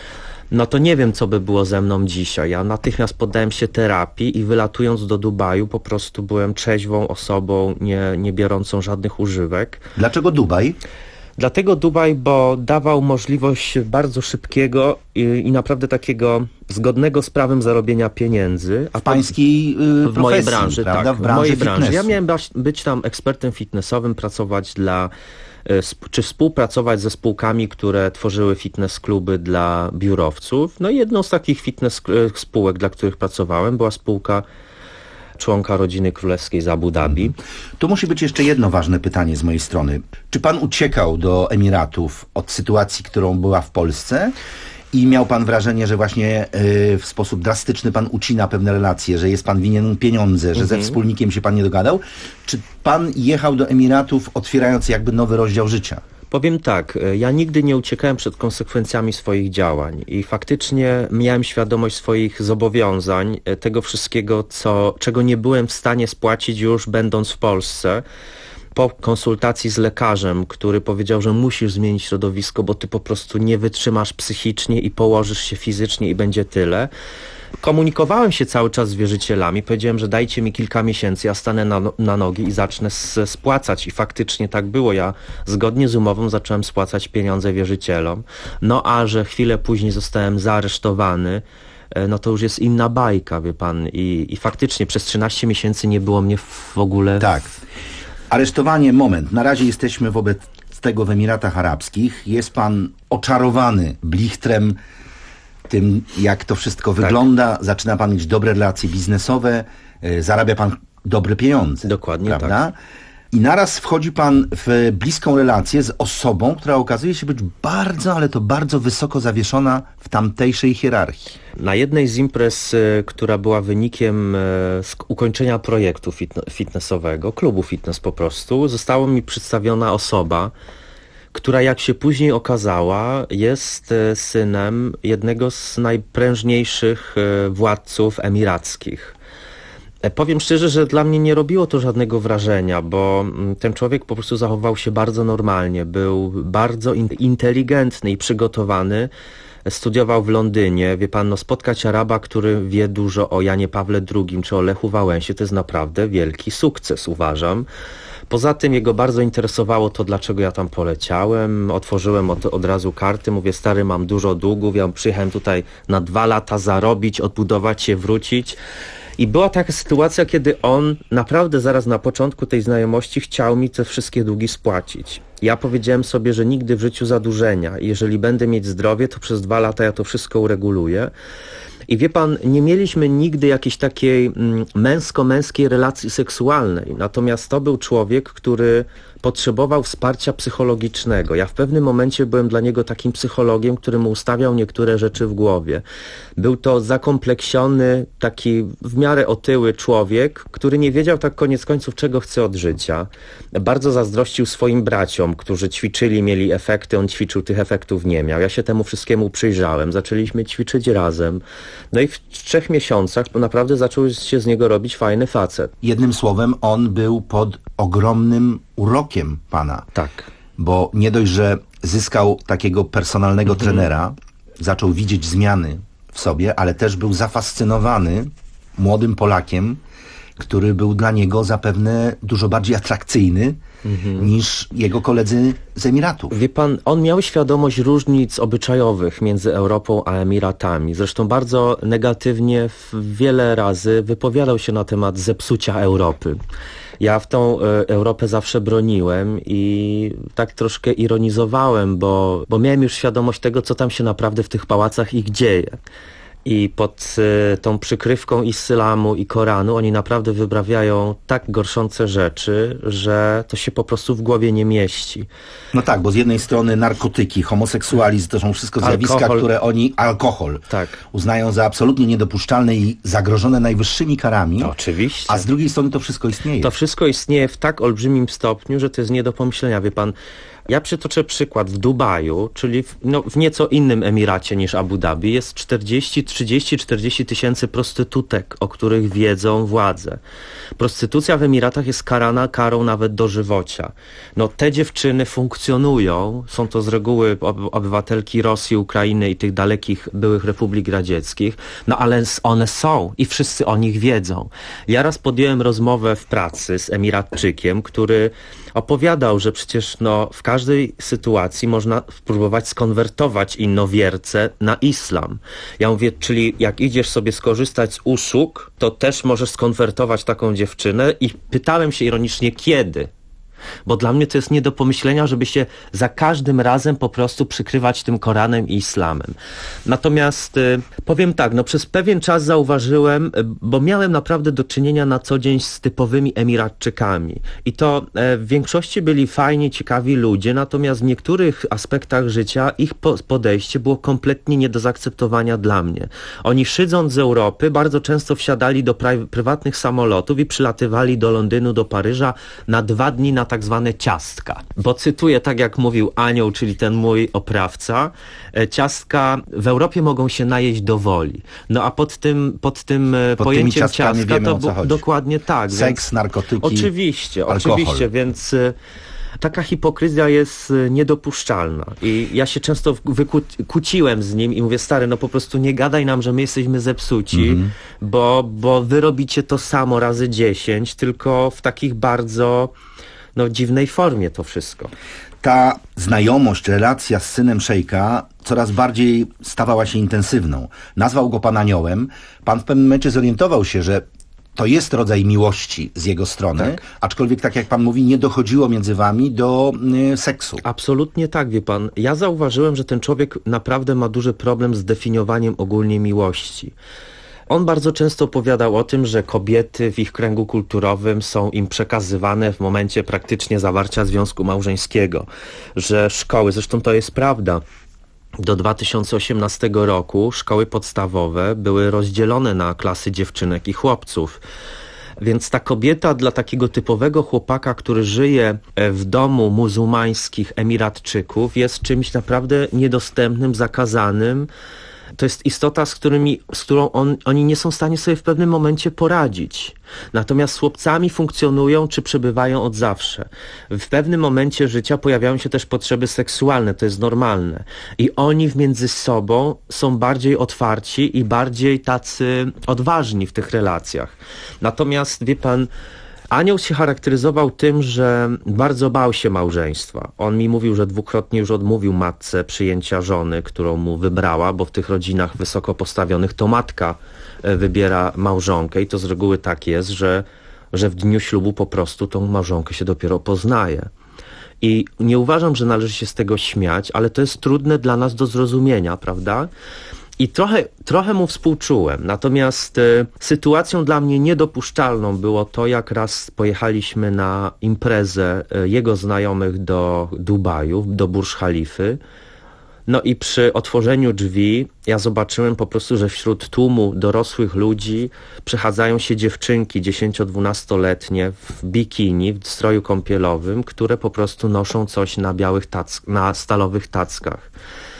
no to nie wiem, co by było ze mną dzisiaj. Ja natychmiast poddałem się terapii i wylatując do Dubaju po prostu byłem trzeźwą osobą, nie, nie biorącą żadnych używek. Dlaczego Dubaj? Dlatego Dubaj, bo dawał możliwość bardzo szybkiego i, i naprawdę takiego zgodnego z prawem zarobienia pieniędzy. A w pańskiej yy, w mojej branży, prawda? tak, W branży w mojej branży. fitnessu. Ja miałem być tam ekspertem fitnessowym, pracować dla, czy współpracować ze spółkami, które tworzyły fitness kluby dla biurowców. No i jedną z takich fitness spółek, dla których pracowałem, była spółka członka rodziny królewskiej z Abu Dhabi. Mhm. Tu musi być jeszcze jedno ważne pytanie z mojej strony. Czy pan uciekał do Emiratów od sytuacji, którą była w Polsce i miał pan wrażenie, że właśnie yy, w sposób drastyczny pan ucina pewne relacje, że jest pan winien pieniądze, że Mhm. ze wspólnikiem się pan nie dogadał? Czy pan jechał do Emiratów otwierając jakby nowy rozdział życia? Powiem tak, ja nigdy nie uciekałem przed konsekwencjami swoich działań i faktycznie miałem świadomość swoich zobowiązań, tego wszystkiego, co, czego nie byłem w stanie spłacić już będąc w Polsce. Po konsultacji z lekarzem, który powiedział, że musisz zmienić środowisko, bo ty po prostu nie wytrzymasz psychicznie i położysz się fizycznie i będzie tyle. Komunikowałem się cały czas z wierzycielami, powiedziałem, że dajcie mi kilka miesięcy, ja stanę na, na nogi i zacznę s- spłacać i faktycznie tak było. Ja zgodnie z umową zacząłem spłacać pieniądze wierzycielom, no a że chwilę później zostałem zaaresztowany, no to już jest inna bajka, wie pan, i, i faktycznie przez trzynaście miesięcy nie było mnie w ogóle... Tak. Aresztowanie, moment. Na razie jesteśmy wobec tego w Emiratach Arabskich. Jest pan oczarowany blichtrem, tym jak to wszystko tak. wygląda. Zaczyna pan mieć dobre relacje biznesowe, yy, zarabia pan dobre pieniądze. Dokładnie prawda? tak. I naraz wchodzi pan w bliską relację z osobą, która okazuje się być bardzo, ale to bardzo wysoko zawieszona w tamtejszej hierarchii. Na jednej z imprez, y, która była wynikiem y, ukończenia projektu fit- fitnessowego, klubu fitness po prostu, została mi przedstawiona osoba, która jak się później okazała jest y, synem jednego z najprężniejszych y, władców emirackich. Powiem szczerze, że dla mnie nie robiło to żadnego wrażenia, bo ten człowiek po prostu zachował się bardzo normalnie, był bardzo in- inteligentny i przygotowany, studiował w Londynie. Wie pan, no spotkać Araba, który wie dużo o Janie Pawle drugim czy o Lechu Wałęsie, to jest naprawdę wielki sukces, uważam. Poza tym jego bardzo interesowało to, dlaczego ja tam poleciałem. Otworzyłem od, od razu karty, mówię, stary, mam dużo długów, ja przyjechałem tutaj na dwa lata zarobić, odbudować się, wrócić. I była taka sytuacja, kiedy on naprawdę zaraz na początku tej znajomości chciał mi te wszystkie długi spłacić. Ja powiedziałem sobie, że nigdy w życiu zadłużenia. Jeżeli będę mieć zdrowie, to przez dwa lata ja to wszystko ureguluję. I wie pan, nie mieliśmy nigdy jakiejś takiej mm, męsko-męskiej relacji seksualnej. Natomiast to był człowiek, który potrzebował wsparcia psychologicznego. Ja w pewnym momencie byłem dla niego takim psychologiem, który mu ustawiał niektóre rzeczy w głowie. Był to zakompleksiony, taki w miarę otyły człowiek, który nie wiedział tak koniec końców, czego chce od życia. Bardzo zazdrościł swoim braciom, którzy ćwiczyli, mieli efekty, on ćwiczył, tych efektów nie miał. Ja się temu wszystkiemu przyjrzałem, zaczęliśmy ćwiczyć razem. No i w trzech miesiącach naprawdę zaczął się z niego robić fajny facet. Jednym słowem, on był pod ogromnym urokiem pana. Tak. Bo nie dość, że zyskał takiego personalnego mhm. trenera, zaczął widzieć zmiany w sobie, ale też był zafascynowany młodym Polakiem, który był dla niego zapewne dużo bardziej atrakcyjny mhm. niż jego koledzy z Emiratów. Wie pan, on miał świadomość różnic obyczajowych między Europą a Emiratami. Zresztą bardzo negatywnie wiele razy wypowiadał się na temat zepsucia Europy. Ja w tą y, Europę zawsze broniłem i tak troszkę ironizowałem, bo, bo miałem już świadomość tego, co tam się naprawdę w tych pałacach ich dzieje. I pod y, tą przykrywką islamu i Koranu oni naprawdę wyprawiają tak gorszące rzeczy, że to się po prostu w głowie nie mieści. No tak, bo z jednej strony narkotyki, homoseksualizm to są wszystko zjawiska, alkohol. które oni, alkohol, tak. uznają za absolutnie niedopuszczalne i zagrożone najwyższymi karami. No, oczywiście. A z drugiej strony to wszystko istnieje. To wszystko istnieje w tak olbrzymim stopniu, że to jest nie do pomyślenia. Wie pan, Ja przytoczę przykład. W Dubaju, czyli w, no, w nieco innym emiracie niż Abu Dhabi, jest czterdzieści, trzydzieści, czterdzieści tysięcy prostytutek, o których wiedzą władze. Prostytucja w Emiratach jest karana karą nawet dożywocia. No te dziewczyny funkcjonują, są to z reguły obywatelki Rosji, Ukrainy i tych dalekich byłych republik radzieckich, no ale one są i wszyscy o nich wiedzą. Ja raz podjąłem rozmowę w pracy z Emiratczykiem, który opowiadał, że przecież no, w każdej sytuacji można spróbować skonwertować innowiercę na islam. Ja mówię, czyli jak idziesz sobie skorzystać z usług, to też możesz skonwertować taką dziewczynę i pytałem się ironicznie, kiedy? Bo dla mnie to jest nie do pomyślenia, żeby się za każdym razem po prostu przykrywać tym Koranem i islamem. Natomiast y, powiem tak, no przez pewien czas zauważyłem, y, bo miałem naprawdę do czynienia na co dzień z typowymi Emiratczykami. I to y, w większości byli fajni, ciekawi ludzie, natomiast w niektórych aspektach życia ich po podejście było kompletnie nie do zaakceptowania dla mnie. Oni szydząc z Europy bardzo często wsiadali do prywatnych samolotów i przylatywali do Londynu, do Paryża na dwa dni na tak zwane ciastka. Bo cytuję, tak jak mówił Anioł, czyli ten mój oprawca, ciastka w Europie mogą się najeść do woli. No a pod tym, pod tym pod pojęciem ciastka wiemy, to bu- dokładnie tak. Seks, więc, narkotyki, Oczywiście, alkohol. oczywiście, więc taka hipokryzja jest niedopuszczalna i ja się często wykłóciłem z nim i mówię, stary, no po prostu nie gadaj nam, że my jesteśmy zepsuci, mm-hmm. bo, bo wy robicie to samo razy dziesięć, tylko w takich bardzo no, dziwnej formie to wszystko. Ta znajomość, relacja z synem szejka coraz bardziej stawała się intensywną. Nazwał go pan aniołem. Pan w pewnym momencie zorientował się, że to jest rodzaj miłości z jego strony, tak. Aczkolwiek, tak jak pan mówi, nie dochodziło między wami do y, seksu. Absolutnie tak, wie pan. Ja zauważyłem, że ten człowiek naprawdę ma duży problem z definiowaniem ogólnie miłości. On bardzo często opowiadał o tym, że kobiety w ich kręgu kulturowym są im przekazywane w momencie praktycznie zawarcia związku małżeńskiego, że szkoły, zresztą to jest prawda, do dwa tysiące osiemnastego roku szkoły podstawowe były rozdzielone na klasy dziewczynek i chłopców. Więc ta kobieta dla takiego typowego chłopaka, który żyje w domu muzułmańskich Emiratczyków, jest czymś naprawdę niedostępnym, zakazanym. To jest istota, z, którymi, z którą on, oni nie są w stanie sobie w pewnym momencie poradzić. Natomiast z chłopcami funkcjonują czy przebywają od zawsze. W pewnym momencie życia pojawiają się też potrzeby seksualne, to jest normalne. I oni między sobą są bardziej otwarci i bardziej tacy odważni w tych relacjach. Natomiast wie pan, Anioł się charakteryzował tym, że bardzo bał się małżeństwa. On mi mówił, że dwukrotnie już odmówił matce przyjęcia żony, którą mu wybrała, bo w tych rodzinach wysoko postawionych to matka wybiera małżonkę i to z reguły tak jest, że, że w dniu ślubu po prostu tą małżonkę się dopiero poznaje. I nie uważam, że należy się z tego śmiać, ale to jest trudne dla nas do zrozumienia, prawda? I trochę, trochę mu współczułem, natomiast y, sytuacją dla mnie niedopuszczalną było to, jak raz pojechaliśmy na imprezę y, jego znajomych do Dubaju, do Burj Khalify. No i przy otworzeniu drzwi ja zobaczyłem po prostu, że wśród tłumu dorosłych ludzi przechadzają się dziewczynki dziesięcio-dwunastoletnie w bikini, w stroju kąpielowym, które po prostu noszą coś na białych tack- na stalowych tackach.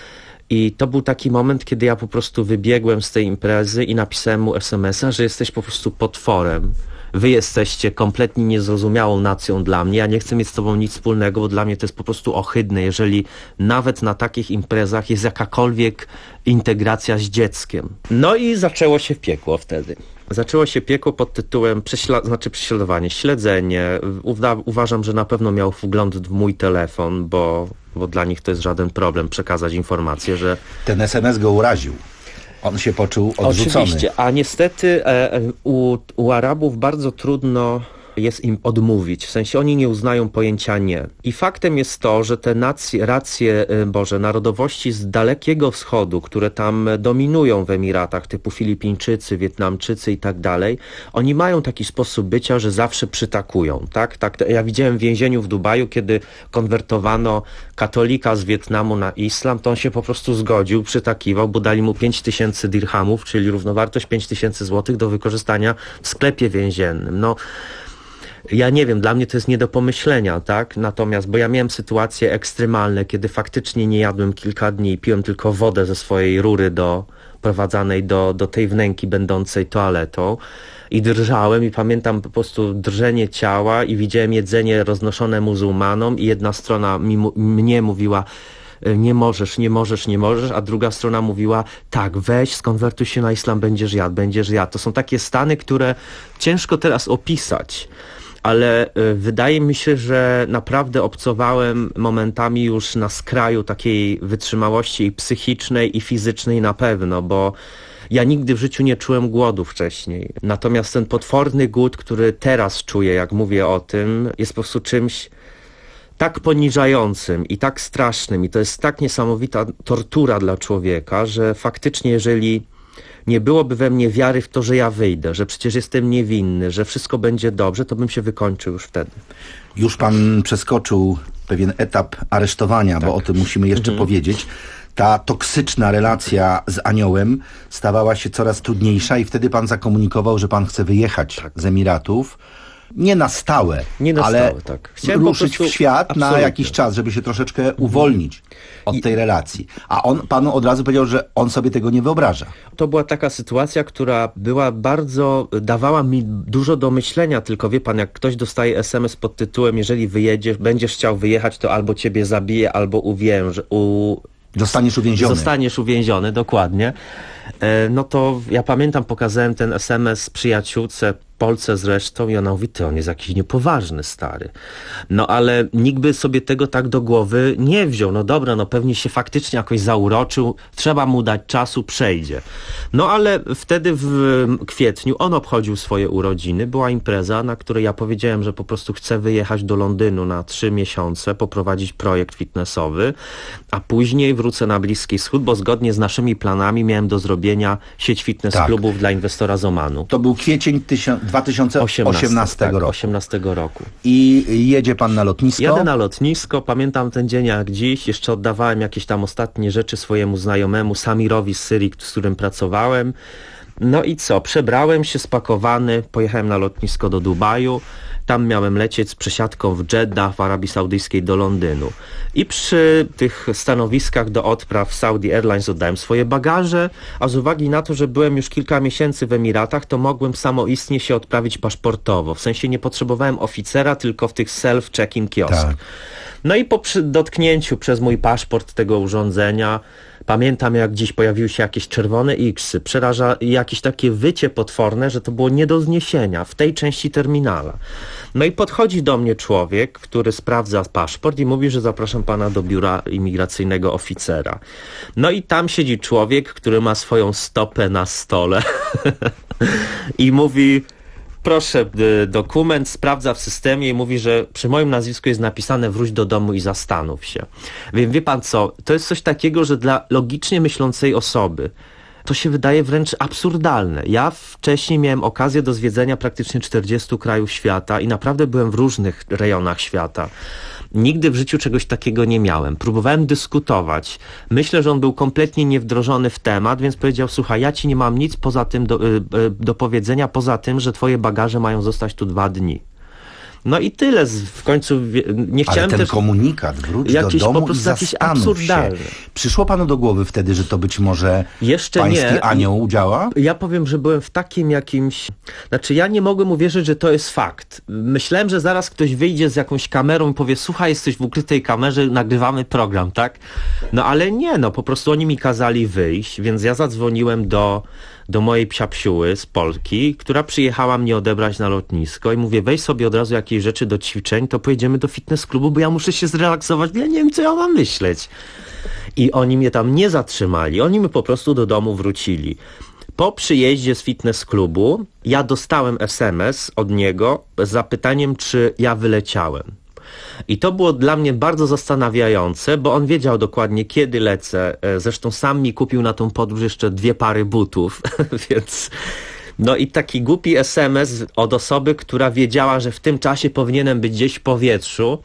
I to był taki moment, kiedy ja po prostu wybiegłem z tej imprezy i napisałem mu es em es a, że jesteś po prostu potworem. Wy jesteście kompletnie niezrozumiałą nacją dla mnie, ja nie chcę mieć z tobą nic wspólnego, bo dla mnie to jest po prostu ohydne, jeżeli nawet na takich imprezach jest jakakolwiek integracja z dzieckiem. No i zaczęło się piekło wtedy. Zaczęło się piekło pod tytułem prześla- znaczy prześladowanie, śledzenie. Uwa- uważam, że na pewno miał wgląd w mój telefon, bo, bo dla nich to jest żaden problem przekazać informację, że... Ten es em es go uraził. On się poczuł odrzucony. Oczywiście, a niestety e, u, u Arabów bardzo trudno jest im odmówić, w sensie oni nie uznają pojęcia nie. I faktem jest to, że te nacje, racje, Boże, narodowości z Dalekiego Wschodu, które tam dominują w Emiratach, typu Filipińczycy, Wietnamczycy i tak dalej, oni mają taki sposób bycia, że zawsze przytakują, tak? tak? Ja widziałem w więzieniu w Dubaju, kiedy konwertowano katolika z Wietnamu na islam, to on się po prostu zgodził, przytakiwał, bo dali mu pięć tysięcy dirhamów, czyli równowartość pięć tysięcy złotych do wykorzystania w sklepie więziennym. No, Ja nie wiem, dla mnie to jest nie do pomyślenia, tak? Natomiast, bo ja miałem sytuacje ekstremalne, kiedy faktycznie nie jadłem kilka dni, piłem tylko wodę ze swojej rury do, prowadzanej do, do tej wnęki będącej toaletą i drżałem i pamiętam po prostu drżenie ciała i widziałem jedzenie roznoszone muzułmanom i jedna strona mi, mnie mówiła: nie możesz, nie możesz, nie możesz, a druga strona mówiła: tak, weź, skonwertuj się na islam, będziesz jadł, będziesz jadł. To są takie stany, które ciężko teraz opisać, ale y, wydaje mi się, że naprawdę obcowałem momentami już na skraju takiej wytrzymałości i psychicznej i fizycznej na pewno, bo ja nigdy w życiu nie czułem głodu wcześniej. Natomiast ten potworny głód, który teraz czuję, jak mówię o tym, jest po prostu czymś tak poniżającym i tak strasznym i to jest tak niesamowita tortura dla człowieka, że faktycznie jeżeli nie byłoby we mnie wiary w to, że ja wyjdę, że przecież jestem niewinny, że wszystko będzie dobrze, to bym się wykończył już wtedy. Już pan przeskoczył pewien etap aresztowania, tak. Bo o tym musimy jeszcze mhm. powiedzieć. Ta toksyczna relacja z aniołem stawała się coraz trudniejsza i wtedy pan zakomunikował, że pan chce wyjechać tak. z Emiratów. Nie na stałe, nie na ale stałe, tak. Chciałem ruszyć prostu... w świat Absolutnie. na jakiś czas, żeby się troszeczkę uwolnić od I... tej relacji. A on panu od razu powiedział, że on sobie tego nie wyobraża. To była taka sytuacja, która była bardzo, dawała mi dużo do myślenia, tylko wie pan, jak ktoś dostaje es em es pod tytułem: jeżeli wyjedziesz, będziesz chciał wyjechać, to albo ciebie zabije, albo uwięży, u... Zostaniesz uwięziony. Zostaniesz uwięziony, dokładnie. No to ja pamiętam, pokazałem ten es em es przyjaciółce, Polce zresztą, i ona mówi: ty, on jest jakiś niepoważny, stary. No ale nikt by sobie tego tak do głowy nie wziął. No dobra, no pewnie się faktycznie jakoś zauroczył, trzeba mu dać czasu, przejdzie. No ale wtedy w kwietniu on obchodził swoje urodziny, była impreza, na której ja powiedziałem, że po prostu chcę wyjechać do Londynu na trzy miesiące, poprowadzić projekt fitnessowy, a później wrócę na Bliski Wschód, bo zgodnie z naszymi planami miałem do zrobienia sieć fitness tak. klubów dla inwestora z Omanu. To był kwiecień dwa tysiące osiemnastego tak, roku. osiemnastego roku. I jedzie pan na lotnisko? Jadę na lotnisko, pamiętam ten dzień jak dziś, jeszcze oddawałem jakieś tam ostatnie rzeczy swojemu znajomemu Samirowi z Syrii, z którym pracowałem. No i co, przebrałem się spakowany, pojechałem na lotnisko do Dubaju. Tam miałem lecieć z przesiadką w Jeddah w Arabii Saudyjskiej do Londynu. I przy tych stanowiskach do odpraw Saudi Airlines oddałem swoje bagaże, a z uwagi na to, że byłem już kilka miesięcy w Emiratach, to mogłem samoistnie się odprawić paszportowo. W sensie nie potrzebowałem oficera, tylko w tych self-check-in kiosk. Tak. No i po przy dotknięciu przez mój paszport tego urządzenia, pamiętam jak dziś pojawiły się jakieś czerwone iksy, przeraża jakieś takie wycie potworne, że to było nie do zniesienia w tej części terminala. No i podchodzi do mnie człowiek, który sprawdza paszport i mówi, że zapraszam pana do biura imigracyjnego oficera. No i tam siedzi człowiek, który ma swoją stopę na stole i mówi: proszę, dokument, sprawdza w systemie i mówi, że przy moim nazwisku jest napisane: wróć do domu i zastanów się. Więc wie pan co, to jest coś takiego, że dla logicznie myślącej osoby to się wydaje wręcz absurdalne. Ja wcześniej miałem okazję do zwiedzenia praktycznie czterdziestu krajów świata i naprawdę byłem w różnych rejonach świata. Nigdy w życiu czegoś takiego nie miałem. Próbowałem dyskutować. Myślę, że on był kompletnie niewdrożony w temat, więc powiedział: słuchaj, ja ci nie mam nic poza tym do, do powiedzenia, poza tym, że twoje bagaże mają zostać tu dwa dni. No i tyle. W końcu nie chciałem. Ale ten też komunikat: wróć do domu po prostu i zastanów się. Przyszło panu do głowy wtedy, że to być może Jeszcze pański nie. anioł działa? Ja powiem, że byłem w takim jakimś... Znaczy ja nie mogłem uwierzyć, że to jest fakt. Myślałem, że zaraz ktoś wyjdzie z jakąś kamerą i powie: słuchaj, jesteś w ukrytej kamerze, nagrywamy program, tak? No ale nie, no po prostu oni mi kazali wyjść, więc ja zadzwoniłem do... do mojej psiapsiuły z Polski, która przyjechała mnie odebrać na lotnisko i mówię: weź sobie od razu jakieś rzeczy do ćwiczeń, to pojedziemy do fitness klubu, bo ja muszę się zrelaksować, ja nie wiem, co ja mam myśleć. I oni mnie tam nie zatrzymali, oni mi po prostu do domu wrócili. Po przyjeździe z fitness klubu ja dostałem es em es od niego z zapytaniem, czy ja wyleciałem. I to było dla mnie bardzo zastanawiające, bo on wiedział dokładnie, kiedy lecę. Zresztą sam mi kupił na tą podróż jeszcze dwie pary butów, więc... No i taki głupi es em es od osoby, która wiedziała, że w tym czasie powinienem być gdzieś w powietrzu,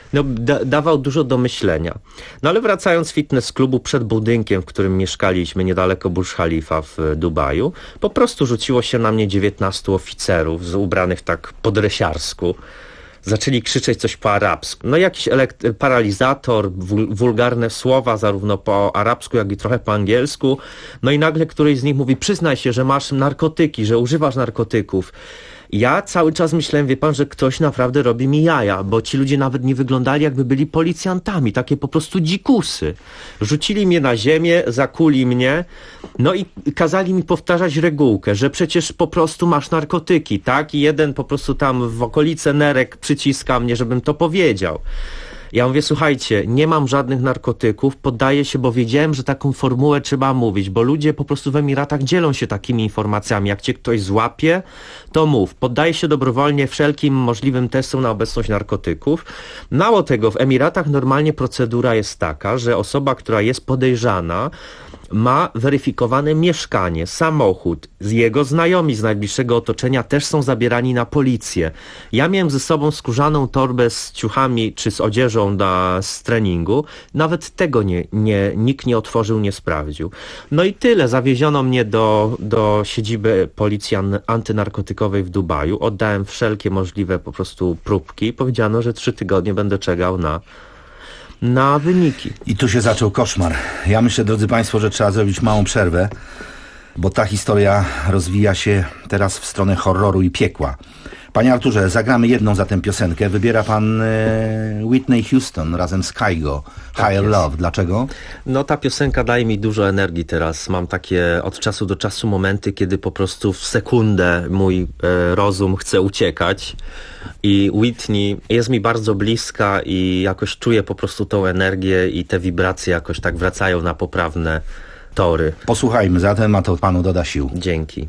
No, da- dawał dużo do myślenia. No ale wracając z fitness klubu przed budynkiem, w którym mieszkaliśmy niedaleko Burj Khalifa w Dubaju, po prostu rzuciło się na mnie dziewiętnastu oficerów z ubranych tak po dresiarsku. Zaczęli krzyczeć coś po arabsku. No jakiś elekt- paralizator, wul- wulgarne słowa zarówno po arabsku, jak i trochę po angielsku. No i nagle któryś z nich mówi, przyznaj się, że masz narkotyki, że używasz narkotyków. Ja cały czas myślałem, wie pan, że ktoś naprawdę robi mi jaja, bo ci ludzie nawet nie wyglądali, jakby byli policjantami, takie po prostu dzikusy. Rzucili mnie na ziemię, zakuli mnie, no i kazali mi powtarzać regułkę, że przecież po prostu masz narkotyki, tak? I jeden po prostu tam w okolice nerek przyciska mnie, żebym to powiedział. Ja mówię, słuchajcie, nie mam żadnych narkotyków, poddaję się, bo wiedziałem, że taką formułę trzeba mówić, bo ludzie po prostu w Emiratach dzielą się takimi informacjami. Jak cię ktoś złapie, to mów. Poddaję się dobrowolnie wszelkim możliwym testom na obecność narkotyków. Mało tego, w Emiratach normalnie procedura jest taka, że osoba, która jest podejrzana, ma weryfikowane mieszkanie, samochód, jego znajomi z najbliższego otoczenia też są zabierani na policję. Ja miałem ze sobą skórzaną torbę z ciuchami czy z odzieżą na, z treningu. Nawet tego nie, nie, nikt nie otworzył, nie sprawdził. No i tyle. Zawieziono mnie do, do siedziby policji antynarkotykowej w Dubaju. Oddałem wszelkie możliwe po prostu próbki. Powiedziano, że trzy tygodnie będę czekał na na wyniki. I tu się zaczął koszmar. Ja myślę, drodzy Państwo, że trzeba zrobić małą przerwę, bo ta historia rozwija się teraz w stronę horroru i piekła. Panie Arturze, zagramy jedną zatem piosenkę. Wybiera pan e, Whitney Houston razem z Kygo, tak Higher jest. Love. Dlaczego? No ta piosenka daje mi dużo energii teraz. Mam takie od czasu do czasu momenty, kiedy po prostu w sekundę mój e, rozum chce uciekać. I Whitney jest mi bardzo bliska i jakoś czuję po prostu tą energię i te wibracje jakoś tak wracają na poprawne tory. Posłuchajmy zatem, a to panu doda sił. Dzięki.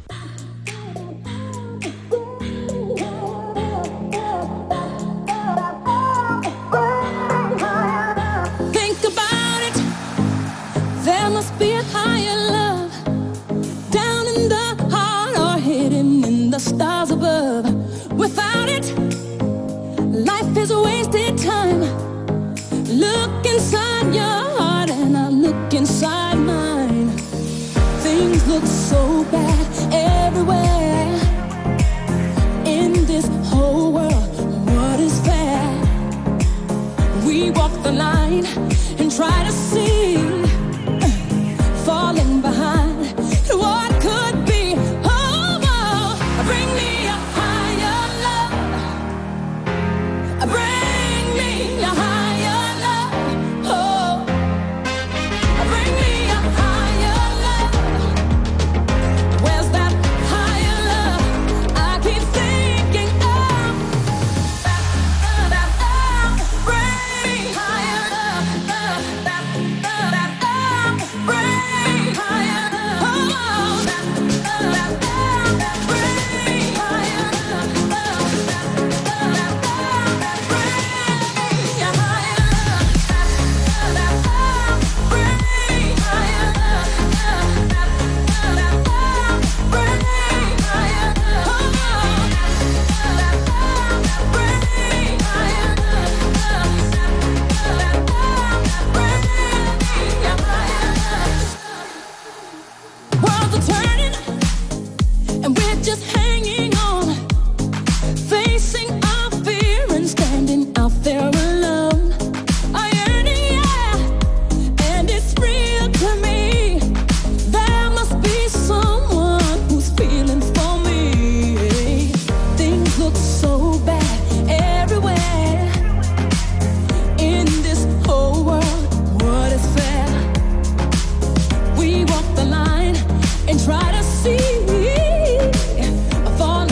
Stars above. Without it, life is a wasted time. Look inside your heart and I look inside mine. Things look so bad everywhere. In this whole world, what is fair? We walk the line and try to see, falling behind what could be. Bring me a higher love. Bring me a higher love. Oh, bring me a higher love. Where's that higher love I keep thinking of? Bring me higher love. Bring me higher love. Oh, try to see, fall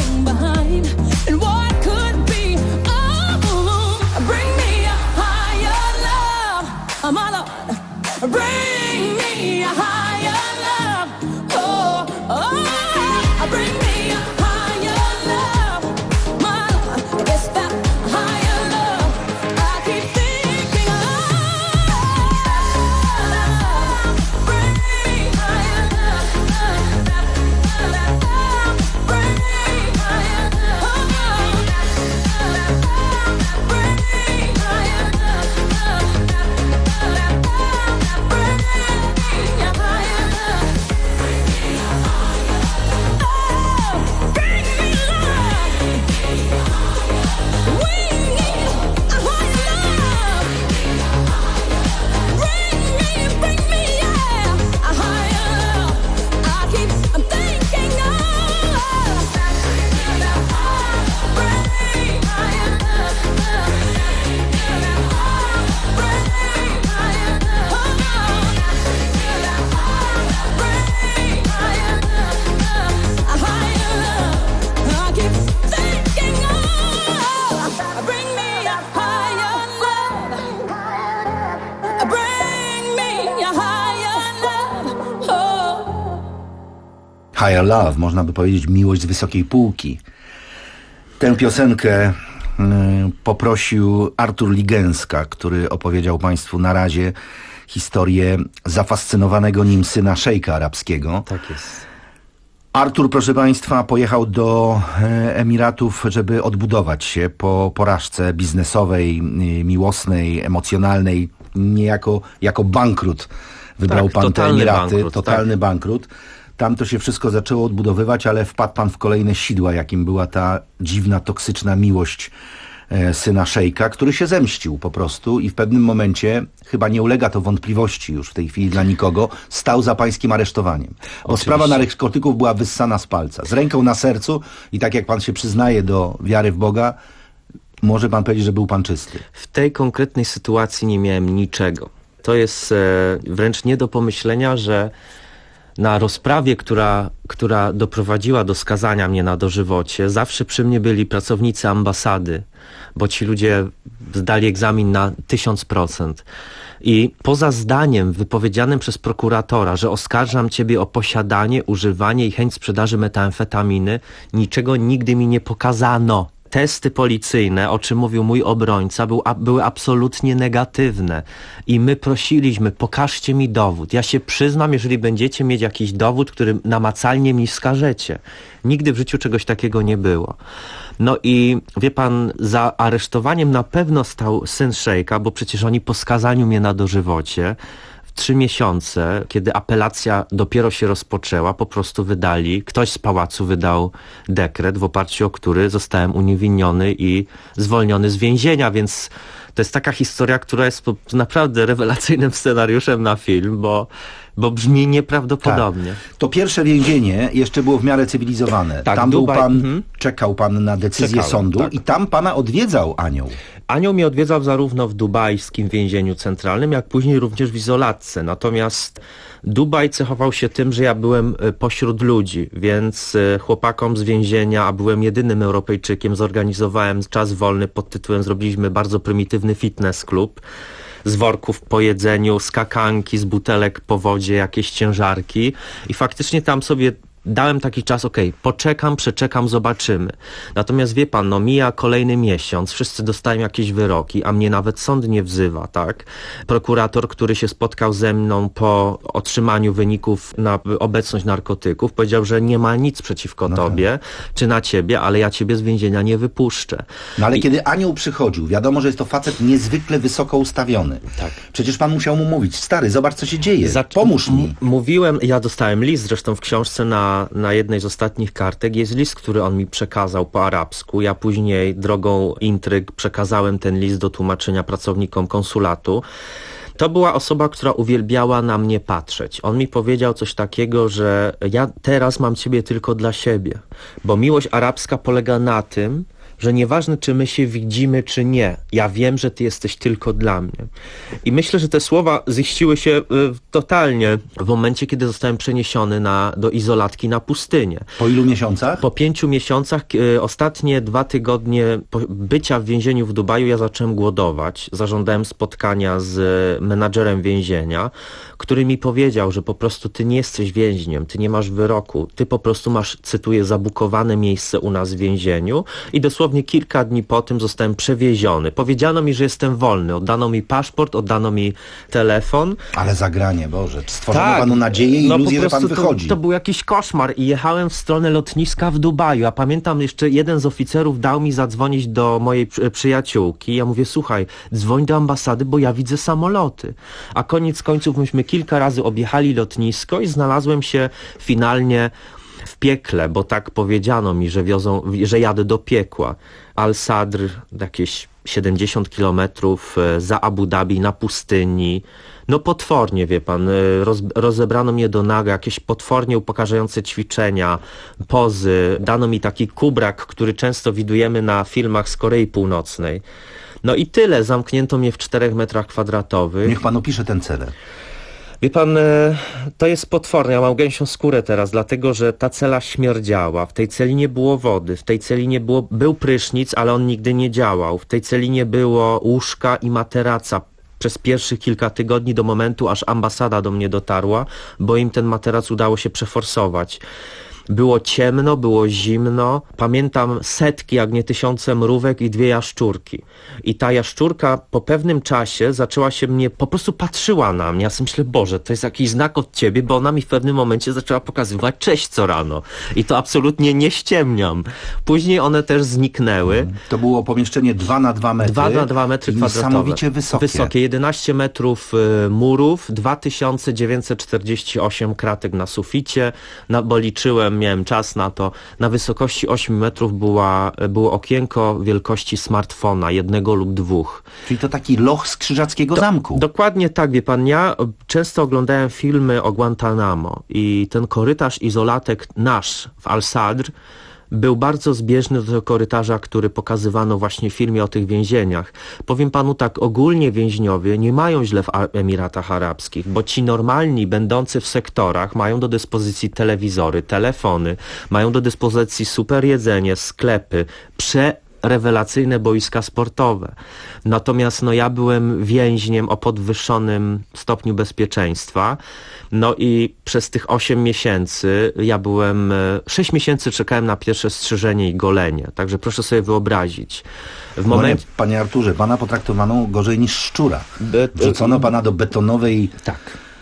Higher Love, można by powiedzieć miłość z wysokiej półki. Tę piosenkę y, poprosił Artur Ligęska, który opowiedział państwu na razie historię zafascynowanego nim syna szejka arabskiego. Tak jest. Artur, proszę państwa, pojechał do Emiratów, żeby odbudować się po porażce biznesowej, miłosnej, emocjonalnej. Niejako jako bankrut wybrał tak, pan te Emiraty, bankrut, totalny tak. bankrut. Tam to się wszystko zaczęło odbudowywać, ale wpadł pan w kolejne sidła, jakim była ta dziwna, toksyczna miłość e, syna szejka, który się zemścił po prostu i w pewnym momencie, chyba nie ulega to wątpliwości już w tej chwili dla nikogo, stał za pańskim aresztowaniem. Bo Oczywiście. sprawa narkotyków była wyssana z palca. Z ręką na sercu i tak jak pan się przyznaje do wiary w Boga, może pan powiedzieć, że był pan czysty. W tej konkretnej sytuacji nie miałem niczego. To jest e, wręcz nie do pomyślenia, że na rozprawie, która, która doprowadziła do skazania mnie na dożywocie, zawsze przy mnie byli pracownicy ambasady, bo ci ludzie zdali egzamin na tysiąc procent. I poza zdaniem wypowiedzianym przez prokuratora, że oskarżam ciebie o posiadanie, używanie i chęć sprzedaży metamfetaminy, niczego nigdy mi nie pokazano. Testy policyjne, o czym mówił mój obrońca, był, a, były absolutnie negatywne. I my prosiliśmy, pokażcie mi dowód. Ja się przyznam, jeżeli będziecie mieć jakiś dowód, który namacalnie mi wskażecie. Nigdy w życiu czegoś takiego nie było. No i wie pan, za aresztowaniem na pewno stał syn szejka, bo przecież oni po skazaniu mnie na dożywocie trzy miesiące, kiedy apelacja dopiero się rozpoczęła, po prostu wydali, ktoś z pałacu wydał dekret, w oparciu o który zostałem uniewinniony i zwolniony z więzienia, więc to jest taka historia, która jest naprawdę rewelacyjnym scenariuszem na film, bo, bo brzmi nieprawdopodobnie. Tak. To pierwsze więzienie jeszcze było w miarę cywilizowane. Tak, tam Dubaj, był pan, mhm. czekał pan na decyzję Czekałem, sądu tak. i tam pana odwiedzał anioł. Anioł mnie odwiedzał zarówno w dubajskim więzieniu centralnym, jak później również w izolatce. Natomiast Dubaj cechował się tym, że ja byłem pośród ludzi, więc chłopakom z więzienia, a byłem jedynym Europejczykiem, zorganizowałem czas wolny pod tytułem zrobiliśmy bardzo prymitywny fitness klub. Z worków po jedzeniu, skakanki, z butelek po wodzie, jakieś ciężarki i faktycznie tam sobie dałem taki czas, okej, okay, poczekam, przeczekam, zobaczymy. Natomiast wie pan, no mija kolejny miesiąc, wszyscy dostają jakieś wyroki, a mnie nawet sąd nie wzywa, tak? Prokurator, który się spotkał ze mną po otrzymaniu wyników na obecność narkotyków, powiedział, że nie ma nic przeciwko no tobie, tak. czy na ciebie, ale ja ciebie z więzienia nie wypuszczę. No ale I... kiedy anioł przychodził, wiadomo, że jest to facet niezwykle wysoko ustawiony. Tak. Przecież pan musiał mu mówić, stary, zobacz co się dzieje, Zac... pomóż mi. M- mówiłem, ja dostałem list, zresztą w książce na na jednej z ostatnich kartek jest list, który on mi przekazał po arabsku. Ja później drogą intryg przekazałem ten list do tłumaczenia pracownikom konsulatu. To była osoba, która uwielbiała na mnie patrzeć. On mi powiedział coś takiego, że ja teraz mam ciebie tylko dla siebie, bo miłość arabska polega na tym, że nieważne, czy my się widzimy, czy nie, ja wiem, że ty jesteś tylko dla mnie. I myślę, że te słowa ziściły się y, totalnie w momencie, kiedy zostałem przeniesiony na, do izolatki na pustynię. Po ilu miesiącach? Po pięciu miesiącach, y, ostatnie dwa tygodnie bycia w więzieniu w Dubaju, ja zacząłem głodować. Zażądałem spotkania z menadżerem więzienia, który mi powiedział, że po prostu ty nie jesteś więźniem, ty nie masz wyroku, ty po prostu masz, cytuję, zabukowane miejsce u nas w więzieniu i dosłownie kilka dni po tym zostałem przewieziony. Powiedziano mi, że jestem wolny. Oddano mi paszport, oddano mi telefon. Ale zagranie, Boże. Stworzono tak, panu nadzieję i no iluzję, że pan to, wychodzi. To był jakiś koszmar i jechałem w stronę lotniska w Dubaju. A pamiętam jeszcze jeden z oficerów dał mi zadzwonić do mojej przy, przyjaciółki. Ja mówię, słuchaj, dzwoń do ambasady, bo ja widzę samoloty. A koniec końców myśmy kilka razy objechali lotnisko i znalazłem się finalnie w piekle, bo tak powiedziano mi, że wiozą, że jadę do piekła. Al-Sadr, jakieś siedemdziesiąt kilometrów za Abu Dhabi na pustyni. No potwornie, wie pan, roz, rozebrano mnie do naga, jakieś potwornie upokarzające ćwiczenia, pozy. Dano mi taki kubrak, który często widujemy na filmach z Korei Północnej. No i tyle, zamknięto mnie w czterech metrach kwadratowych. Niech pan opisze ten cel. Wie pan, to jest potworne, ja mam gęsią skórę teraz, dlatego że ta cela śmierdziała, w tej celi nie było wody, w tej celi nie było, był prysznic, ale on nigdy nie działał, w tej celi nie było łóżka i materaca przez pierwszych kilka tygodni do momentu, aż ambasada do mnie dotarła, bo im ten materac udało się przeforsować. Było ciemno, było zimno. Pamiętam setki, jak nie tysiące mrówek i dwie jaszczurki. I ta jaszczurka po pewnym czasie zaczęła się mnie, po prostu patrzyła na mnie. Ja sobie myślę, Boże, to jest jakiś znak od ciebie, bo ona mi w pewnym momencie zaczęła pokazywać cześć co rano. I to absolutnie nie ściemniam. Później one też zniknęły. To było pomieszczenie dwa na dwa metry. dwa na dwa metry kwadratowe. Niesamowicie wysokie. Wysokie, jedenaście metrów y, murów, dwa tysiące dziewięćset czterdzieści osiem kratek na suficie, na, bo liczyłem, miałem czas na to. Na wysokości ośmiu metrów była, było okienko wielkości smartfona, jednego lub dwóch. Czyli to taki loch z Krzyżackiego Do, Zamku. Dokładnie tak, wie pan, ja często oglądałem filmy o Guantanamo i ten korytarz izolatek nasz w Al-Sadr był bardzo zbieżny do tego korytarza, który pokazywano właśnie w filmie o tych więzieniach. Powiem panu tak, ogólnie więźniowie nie mają źle w Emiratach Arabskich, bo ci normalni, będący w sektorach, mają do dyspozycji telewizory, telefony, mają do dyspozycji super jedzenie, sklepy, prze rewelacyjne boiska sportowe. Natomiast no, ja byłem więźniem o podwyższonym stopniu bezpieczeństwa. No i przez tych osiem miesięcy ja byłem, sześć miesięcy czekałem na pierwsze strzyżenie i golenie. Także proszę sobie wyobrazić. W momencie... Panie Arturze, pana potraktowano gorzej niż szczura. Wrzucono pana do betonowej tak.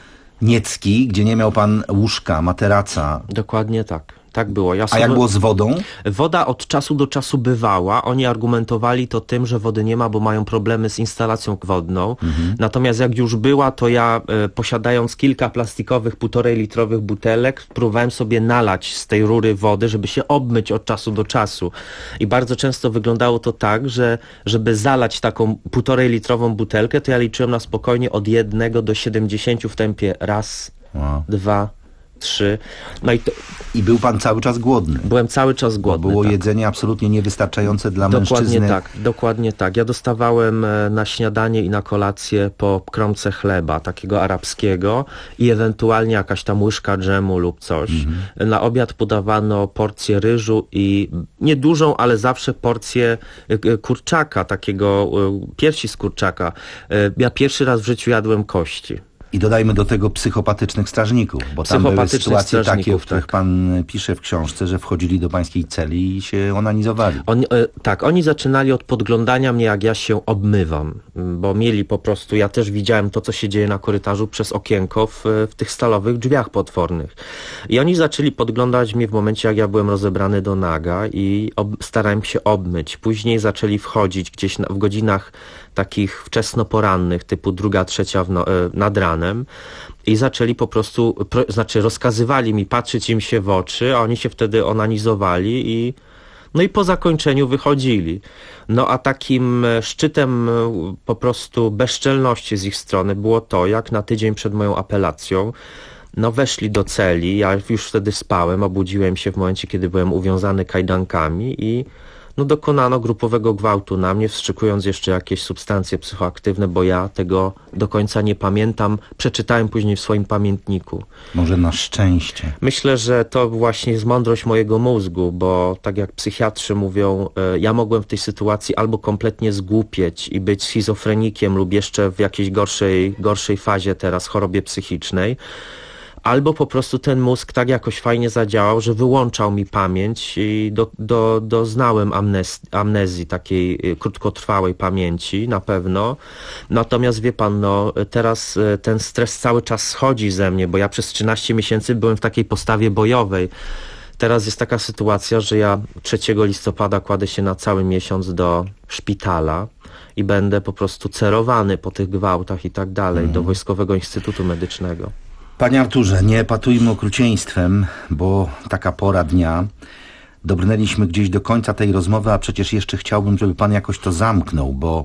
niecki, gdzie nie miał pan łóżka, materaca. Dokładnie tak. Tak było. Ja A sobie... jak było z wodą? Woda od czasu do czasu bywała. Oni argumentowali to tym, że wody nie ma, bo mają problemy z instalacją wodną. Mhm. Natomiast jak już była, to ja e, posiadając kilka plastikowych półtorej litrowych butelek, próbowałem sobie nalać z tej rury wody, żeby się obmyć od czasu do czasu. I bardzo często wyglądało to tak, że żeby zalać taką półtorej litrową butelkę, to ja liczyłem na spokojnie od jednego do siedemdziesięciu w tempie raz, wow. dwa, trzy. No i, to... I był pan cały czas głodny. Byłem cały czas głodny. Bo było tak. jedzenie absolutnie niewystarczające dla dokładnie mężczyzny. Tak, dokładnie tak. Ja dostawałem na śniadanie i na kolację po kromce chleba, takiego arabskiego i ewentualnie jakaś tam łyżka dżemu lub coś. Mhm. Na obiad podawano porcję ryżu i niedużą, ale zawsze porcję kurczaka, takiego piersi z kurczaka. Ja pierwszy raz w życiu jadłem kości. I dodajmy do tego psychopatycznych strażników, bo tam były sytuacje takie, o których tak. pan pisze w książce, że wchodzili do pańskiej celi i się onanizowali. Oni, e, tak, oni zaczynali od podglądania mnie, jak ja się obmywam, bo mieli po prostu, ja też widziałem to, co się dzieje na korytarzu przez okienko w, w tych stalowych drzwiach potwornych. I oni zaczęli podglądać mnie w momencie, jak ja byłem rozebrany do naga i ob, starałem się obmyć. Później zaczęli wchodzić gdzieś na, w godzinach takich wczesnoporannych, typu druga, trzecia w no, nad ranem i zaczęli po prostu, pro, znaczy rozkazywali mi patrzeć im się w oczy, a oni się wtedy onanizowali i no i po zakończeniu wychodzili. No a takim szczytem po prostu bezczelności z ich strony było to, jak na tydzień przed moją apelacją no weszli do celi, ja już wtedy spałem, obudziłem się w momencie, kiedy byłem uwiązany kajdankami i no dokonano grupowego gwałtu na mnie, wstrzykując jeszcze jakieś substancje psychoaktywne, bo ja tego do końca nie pamiętam. Przeczytałem później w swoim pamiętniku. Może na szczęście. Myślę, że to właśnie jest mądrość mojego mózgu, bo tak jak psychiatrzy mówią, ja mogłem w tej sytuacji albo kompletnie zgłupieć i być schizofrenikiem lub jeszcze w jakiejś gorszej, gorszej fazie teraz chorobie psychicznej, albo po prostu ten mózg tak jakoś fajnie zadziałał, że wyłączał mi pamięć i do, do, doznałem amnez, amnezji, takiej krótkotrwałej pamięci na pewno. Natomiast wie pan, no teraz ten stres cały czas schodzi ze mnie, bo ja przez trzynaście miesięcy byłem w takiej postawie bojowej. Teraz jest taka sytuacja, że ja trzeciego listopada kładę się na cały miesiąc do szpitala i będę po prostu cerowany po tych gwałtach i tak dalej, mm. do Wojskowego Instytutu Medycznego. Panie Arturze, nie epatujmy okrucieństwem, bo taka pora dnia. Dobrnęliśmy gdzieś do końca tej rozmowy, a przecież jeszcze chciałbym, żeby pan jakoś to zamknął, bo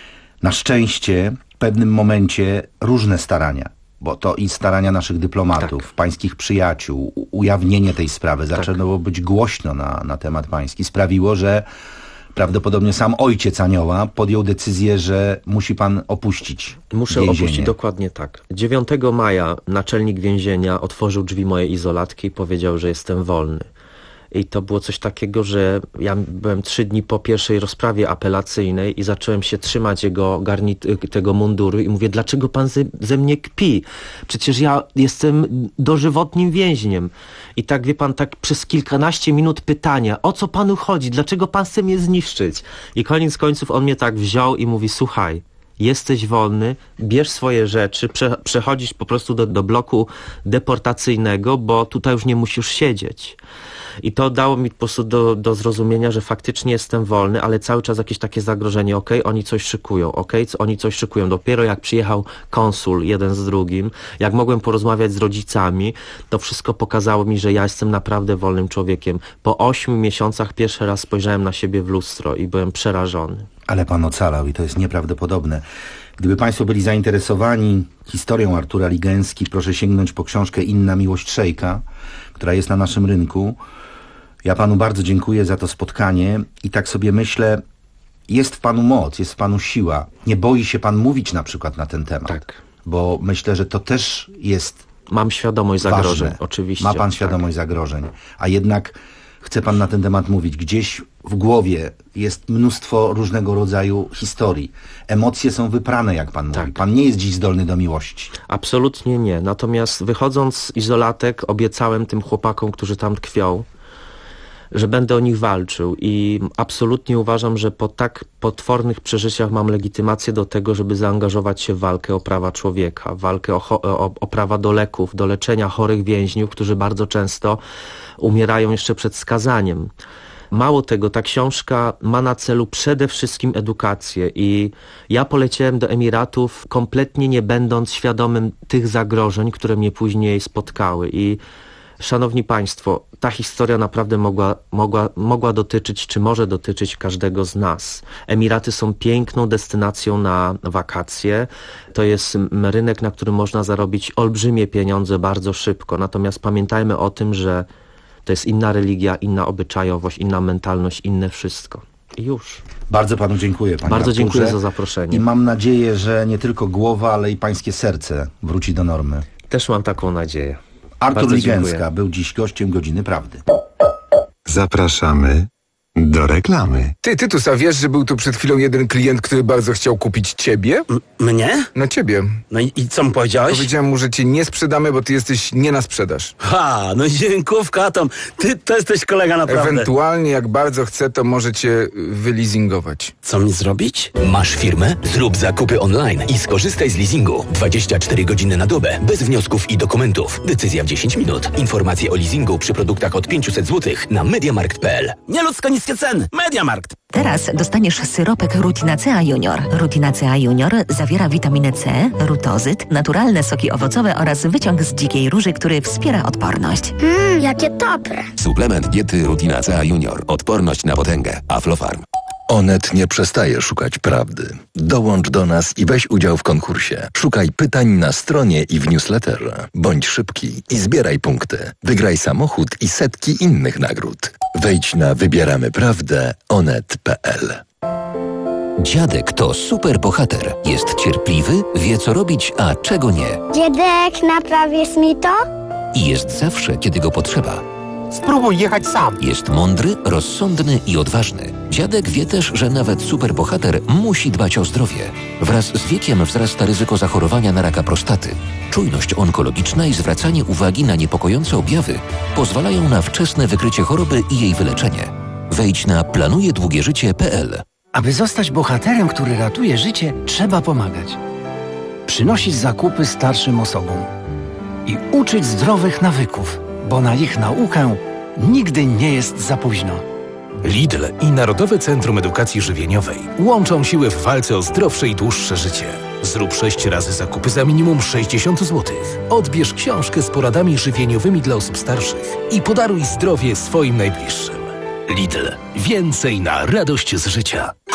na szczęście w pewnym momencie różne starania, bo to i starania naszych dyplomatów, tak. pańskich przyjaciół, ujawnienie tej sprawy, zaczęło tak. być głośno na, na temat pański, sprawiło, że prawdopodobnie sam ojciec Anioła podjął decyzję, że musi pan opuścić Muszę więzienie. opuścić, dokładnie tak. dziewiątego maja naczelnik więzienia otworzył drzwi mojej izolatki i powiedział, że jestem wolny. I to było coś takiego, że ja byłem trzy dni po pierwszej rozprawie apelacyjnej i zacząłem się trzymać jego garnit- tego munduru i mówię, dlaczego pan ze, ze mnie kpi? Przecież ja jestem dożywotnim więźniem. I tak, wie pan, tak przez kilkanaście minut pytania, o co panu chodzi? Dlaczego pan chce mnie zniszczyć? I koniec końców on mnie tak wziął i mówi, słuchaj, jesteś wolny, bierz swoje rzeczy, prze, przechodzisz po prostu do, do bloku deportacyjnego, bo tutaj już nie musisz siedzieć. I to dało mi po prostu do, do zrozumienia, że faktycznie jestem wolny, ale cały czas jakieś takie zagrożenie, okej, okay, oni coś szykują, okej, okay, oni coś szykują. Dopiero jak przyjechał konsul jeden z drugim, jak mogłem porozmawiać z rodzicami, to wszystko pokazało mi, że ja jestem naprawdę wolnym człowiekiem. Po ośmiu miesiącach pierwszy raz spojrzałem na siebie w lustro i byłem przerażony. Ale pan ocalał i to jest nieprawdopodobne. Gdyby państwo byli zainteresowani historią Artura Ligęski, proszę sięgnąć po książkę Inna miłość Szejka, która jest na naszym rynku. Ja panu bardzo dziękuję za to spotkanie i tak sobie myślę, jest w panu moc, jest w panu siła. Nie boi się pan mówić na przykład na ten temat. Tak. Bo myślę, że to też jest Mam świadomość ważne. zagrożeń, oczywiście. Ma pan świadomość tak. zagrożeń. A jednak chce pan na ten temat mówić. Gdzieś w głowie jest mnóstwo różnego rodzaju historii. Emocje są wyprane, jak pan tak. mówi. Pan nie jest dziś zdolny do miłości. Absolutnie nie. Natomiast wychodząc z izolatek obiecałem tym chłopakom, którzy tam tkwią, że będę o nich walczył i absolutnie uważam, że po tak potwornych przeżyciach mam legitymację do tego, żeby zaangażować się w walkę o prawa człowieka, walkę o, o, o prawa do leków, do leczenia chorych więźniów, którzy bardzo często umierają jeszcze przed skazaniem. Mało tego, ta książka ma na celu przede wszystkim edukację i ja poleciałem do Emiratów kompletnie nie będąc świadomym tych zagrożeń, które mnie później spotkały i szanowni państwo, ta historia naprawdę mogła, mogła, mogła dotyczyć, czy może dotyczyć każdego z nas. Emiraty są piękną destynacją na wakacje. To jest rynek, na którym można zarobić olbrzymie pieniądze bardzo szybko. Natomiast pamiętajmy o tym, że to jest inna religia, inna obyczajowość, inna mentalność, inne wszystko. I już. Bardzo panu dziękuję, panie Bardzo Arturze. dziękuję za zaproszenie. I mam nadzieję, że nie tylko głowa, ale i pańskie serce wróci do normy. Też mam taką nadzieję. Artur Ligęska był dziś gościem Godziny Prawdy. Zapraszamy do reklamy. Ty, Tytus, a wiesz, że był tu przed chwilą jeden klient, który bardzo chciał kupić ciebie? M- mnie? No ciebie. No i, i co mu powiedziałeś? Powiedziałem mu, że cię nie sprzedamy, bo ty jesteś nie na sprzedaż. Ha, no dziękówka tam. Ty to jesteś kolega naprawdę. Ewentualnie, jak bardzo chce, to może cię wyleasingować. Co mi zrobić? Masz firmę? Zrób zakupy online i skorzystaj z leasingu. dwadzieścia cztery godziny na dobę, bez wniosków i dokumentów. Decyzja w dziesięć minut. Informacje o leasingu przy produktach od pięćset złotych na mediamarkt kropka p l. Nieludzko niskie ceny. Mediamarkt. Teraz dostaniesz syropek Rutinacea Junior. Rutinacea Junior zawiera witaminę C, rutozyt, naturalne soki owocowe oraz wyciąg z dzikiej róży, który wspiera odporność. Mmm, jakie dobre. Suplement diety Rutinacea Junior. Odporność na potęgę. Aflofarm. Onet nie przestaje szukać prawdy. Dołącz do nas i weź udział w konkursie. Szukaj pytań na stronie i w newsletterze. Bądź szybki i zbieraj punkty. Wygraj samochód i setki innych nagród. Wejdź na wybieramy prawdę onet kropka p l. Dziadek to super bohater. Jest cierpliwy, wie co robić, a czego nie. Dziadek, naprawisz mi to? I jest zawsze, kiedy go potrzeba. Spróbuj jechać sam. Jest mądry, rozsądny i odważny. Dziadek wie też, że nawet superbohater musi dbać o zdrowie. Wraz z wiekiem wzrasta ryzyko zachorowania na raka prostaty. Czujność onkologiczna i zwracanie uwagi na niepokojące objawy pozwalają na wczesne wykrycie choroby i jej wyleczenie. Wejdź na planuje długie życie kropka p l. Aby zostać bohaterem, który ratuje życie, trzeba pomagać. Przynosić zakupy starszym osobom. I uczyć zdrowych nawyków, bo na ich naukę nigdy nie jest za późno. Lidl i Narodowe Centrum Edukacji Żywieniowej łączą siły w walce o zdrowsze i dłuższe życie. Zrób sześć razy zakupy za minimum sześćdziesiąt złotych. Odbierz książkę z poradami żywieniowymi dla osób starszych i podaruj zdrowie swoim najbliższym. Lidl. Więcej na radość z życia.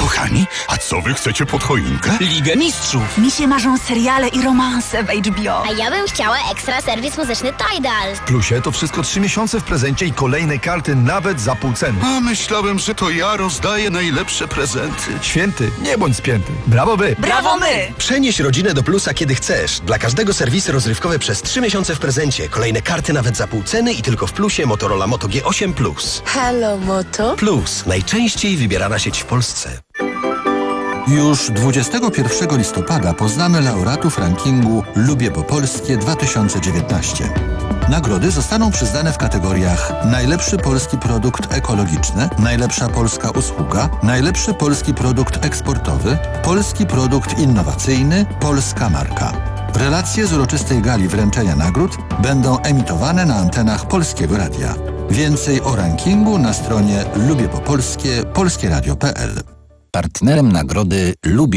Kochani, a co wy chcecie pod choinkę? Ligę Mistrzów. Mi się marzą seriale i romanse w H B O. A ja bym chciała ekstra serwis muzyczny Tidal. W Plusie to wszystko trzy miesiące w prezencie i kolejne karty nawet za pół ceny. A myślałem, że to ja rozdaję najlepsze prezenty. Święty, nie bądź spięty. Brawo wy! Brawo my! Przenieś rodzinę do Plusa kiedy chcesz. Dla każdego serwisy rozrywkowe przez trzy miesiące w prezencie. Kolejne karty nawet za pół ceny i tylko w Plusie Motorola Moto G osiem Plus. Halo Moto. Plus. Najczęściej wybierana sieć w Polsce. Już dwudziestego pierwszego listopada poznamy laureatów rankingu Lubię po Polskie dwa tysiące dziewiętnaście. Nagrody zostaną przyznane w kategoriach najlepszy polski produkt ekologiczny, najlepsza polska usługa, najlepszy polski produkt eksportowy, polski produkt innowacyjny, polska marka. Relacje z uroczystej gali wręczenia nagród będą emitowane na antenach Polskiego Radia. Więcej o rankingu na stronie lubię po polskie polskieradio kropka p l. Partnerem nagrody Lubię